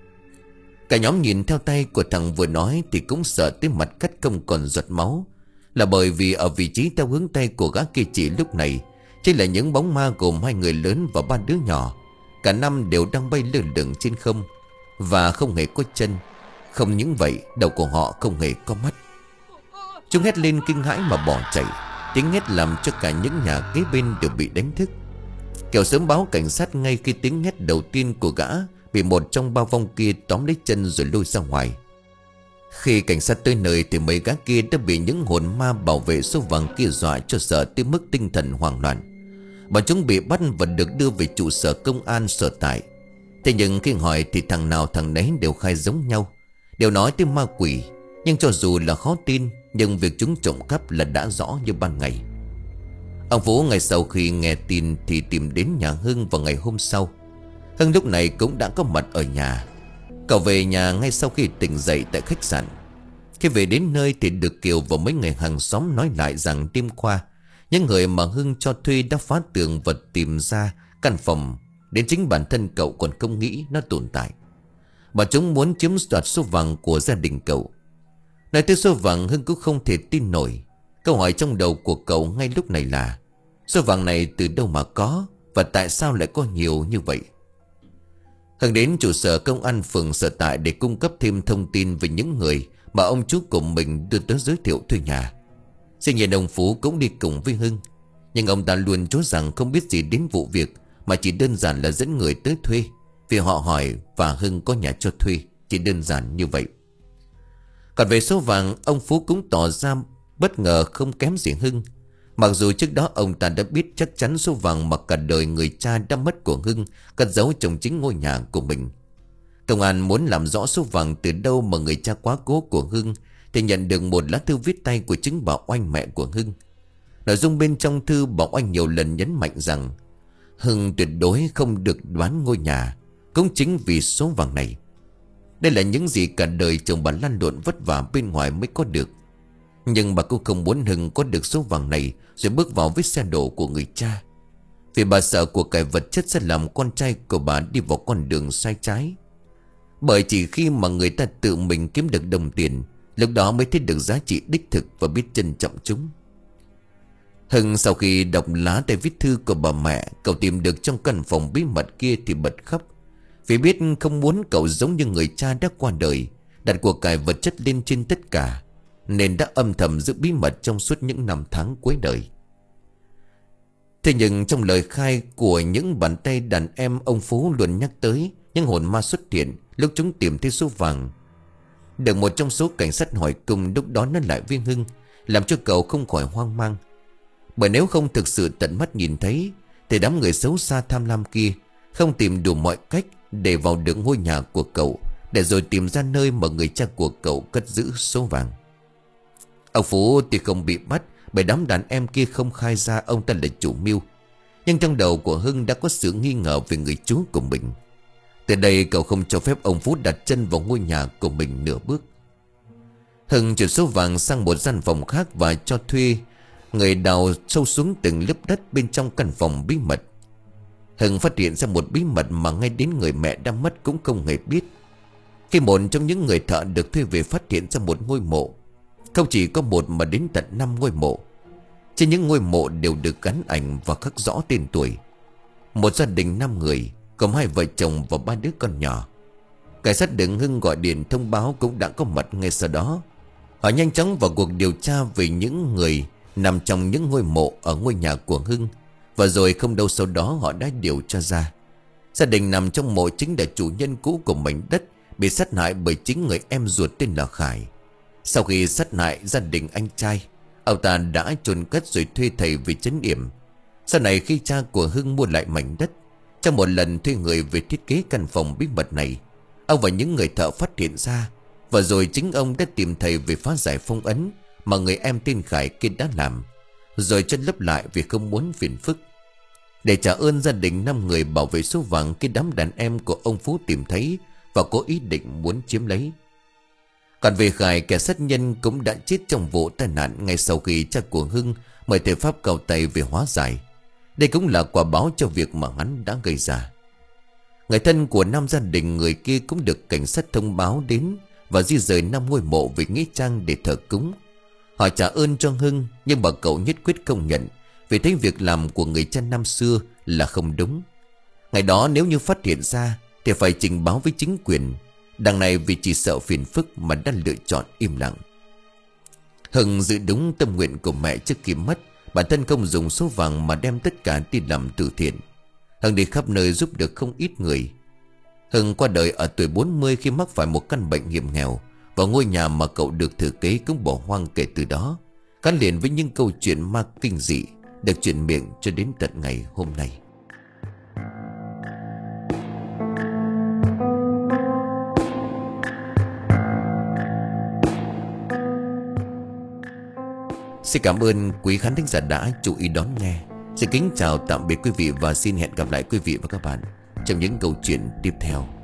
Cả nhóm nhìn theo tay của thằng vừa nói thì cũng sợ tới mặt cắt không còn giọt máu. Là bởi vì ở vị trí theo hướng tay của gã kia chỉ lúc này chính là những bóng ma gồm hai người lớn và ba đứa nhỏ. Cả năm đều đang bay lơ lửng trên không và không hề có chân. Không những vậy, đầu của họ không hề có mắt. Chúng hét lên kinh hãi mà bỏ chạy. Tiếng hét làm cho cả những nhà kế bên đều bị đánh thức. Kẻo sớm báo cảnh sát ngay khi tiếng hét đầu tiên của gã bị một trong ba vong kia tóm lấy chân rồi lôi ra ngoài. Khi cảnh sát tới nơi thì mấy gã kia đã bị những hồn ma bảo vệ số vàng kia dọa cho sợ tới mức tinh thần hoảng loạn. Bọn chúng bị bắt và được đưa về trụ sở công an sở tại. Thế nhưng khi hỏi thì thằng nào thằng nấy đều khai giống nhau, đều nói tới ma quỷ. Nhưng cho dù là khó tin, nhưng việc chúng trộm cắp là đã rõ như ban ngày. Ông Phú ngày sau khi nghe tin thì tìm đến nhà Hưng vào ngày hôm sau. Hưng lúc này cũng đã có mặt ở nhà. Cậu về nhà ngay sau khi tỉnh dậy tại khách sạn. Khi về đến nơi thì được Kiều và mấy người hàng xóm nói lại rằng đêm qua những người mà Hưng cho thuê đã phá tường và tìm ra căn phòng đến chính bản thân cậu còn không nghĩ nó tồn tại. Bọn chúng muốn chiếm đoạt số vàng của gia đình cậu. Nói tới số vàng, Hưng cũng không thể tin nổi. Câu hỏi trong đầu của cậu ngay lúc này là: số vàng này từ đâu mà có, và tại sao lại có nhiều như vậy? Hưng đến trụ sở công an phường sở tại để cung cấp thêm thông tin về những người mà ông chú của mình đưa tới giới thiệu thuê nhà. Dĩ nhiên ông Phú cũng đi cùng với Hưng, nhưng ông ta luôn chối rằng không biết gì đến vụ việc, mà chỉ đơn giản là dẫn người tới thuê vì họ hỏi và Hưng có nhà cho thuê, chỉ đơn giản như vậy. Còn về số vàng, ông Phú cũng tỏ ra bất ngờ không kém gì Hưng. Mặc dù trước đó ông ta đã biết chắc chắn số vàng mà cả đời người cha đã mất của Hưng cất giấu trong chính ngôi nhà của mình. Công an muốn làm rõ số vàng từ đâu mà người cha quá cố của Hưng thì nhận được một lá thư viết tay của chính bà Oanh, mẹ của Hưng. Nội dung bên trong thư, bà Oanh nhiều lần nhấn mạnh rằng Hưng tuyệt đối không được bán ngôi nhà, cũng chính vì số vàng này. Đây là những gì cả đời chồng bà lăn lộn vất vả bên ngoài mới có được. Nhưng bà cũng không muốn Hưng có được số vàng này rồi bước vào vết xe đổ của người cha, vì bà sợ của cải vật chất sẽ làm con trai của bà đi vào con đường sai trái. Bởi chỉ khi mà người ta tự mình kiếm được đồng tiền, lúc đó mới thấy được giá trị đích thực và biết trân trọng chúng. Hưng sau khi đọc lá tay viết thư của bà mẹ, cậu tìm được trong căn phòng bí mật kia thì bật khóc, vì biết không muốn cậu giống như người cha đã qua đời, đặt của cải vật chất lên trên tất cả, nên đã âm thầm giữ bí mật trong suốt những năm tháng cuối đời. Thế nhưng trong lời khai của những bàn tay đàn em, ông Phú luôn nhắc tới những hồn ma xuất hiện lúc chúng tìm thấy số vàng. Được một trong số cảnh sát hỏi cùng lúc đó nó lại với Hưng, làm cho cậu không khỏi hoang mang. Bởi nếu không thực sự tận mắt nhìn thấy thì đám người xấu xa tham lam kia không tìm đủ mọi cách để vào được ngôi nhà của cậu, để rồi tìm ra nơi mà người cha của cậu cất giữ số vàng. Ông Phú thì không bị bắt bởi đám đàn em kia không khai ra ông ta là chủ mưu, nhưng trong đầu của Hưng đã có sự nghi ngờ về người chú của mình. Từ đây cậu không cho phép ông Phú đặt chân vào ngôi nhà của mình nửa bước. Hưng chuyển số vàng sang một gian phòng khác và cho thuê người đào sâu xuống từng lớp đất bên trong căn phòng bí mật. Hưng phát hiện ra một bí mật mà ngay đến người mẹ đã mất cũng không hề biết. Khi một trong những người thợ được thuê về phát hiện ra một ngôi mộ, không chỉ có một mà đến tận năm ngôi mộ. Trên những ngôi mộ đều được gắn ảnh và khắc rõ tên tuổi. Một gia đình năm người, gồm hai vợ chồng và ba đứa con nhỏ. Cảnh sát đường Hưng gọi điện thông báo cũng đã có mặt ngay sau đó. Họ nhanh chóng vào cuộc điều tra về những người nằm trong những ngôi mộ ở ngôi nhà của Hưng. Và rồi không lâu sau đó họ đã điều tra ra gia đình nằm trong mộ chính là chủ nhân cũ của mảnh đất, bị sát hại bởi chính người em ruột tên là Khải. Sau khi sát hại gia đình anh trai, ông ta đã chôn cất rồi thuê thầy về trấn yểm. Sau này khi cha của Hưng mua lại mảnh đất, trong một lần thuê người về thiết kế căn phòng bí mật này, ông và những người thợ phát hiện ra. Và rồi chính ông đã tìm thầy về phá giải phong ấn mà người em tên Khải kia đã làm, rồi chân lấp lại vì không muốn phiền phức. Để trả ơn gia đình năm người bảo vệ số vàng khi đám đàn em của ông Phú tìm thấy và có ý định muốn chiếm lấy. Còn về Khải, kẻ sát nhân cũng đã chết trong vụ tai nạn ngay sau khi cha của Hưng mời thầy pháp cao tay về hóa giải. Đây cũng là quả báo cho việc mà hắn đã gây ra. Người thân của năm gia đình người kia cũng được cảnh sát thông báo đến và di rời năm ngôi mộ về nghĩa trang để thờ cúng. Họ trả ơn cho Hưng, nhưng bà cậu nhất quyết không nhận, vì thấy việc làm của người cha năm xưa là không đúng. Ngày đó nếu như phát hiện ra thì phải trình báo với chính quyền. Đằng này vì chỉ sợ phiền phức mà đã lựa chọn im lặng. Hưng giữ đúng tâm nguyện của mẹ trước khi mất. Bản thân không dùng số vàng mà đem tất cả đi làm từ thiện. Hưng đi khắp nơi giúp được không ít người. Hưng qua đời ở tuổi bốn mươi khi mắc phải một căn bệnh hiểm nghèo, và ngôi nhà mà cậu được thừa kế cũng bỏ hoang kể từ đó, gắn liền với những câu chuyện ma kinh dị được truyền miệng cho đến tận ngày hôm nay. Xin cảm ơn quý khán thính giả đã chú ý đón nghe. Xin kính chào tạm biệt quý vị và xin hẹn gặp lại quý vị và các bạn trong những câu chuyện tiếp theo.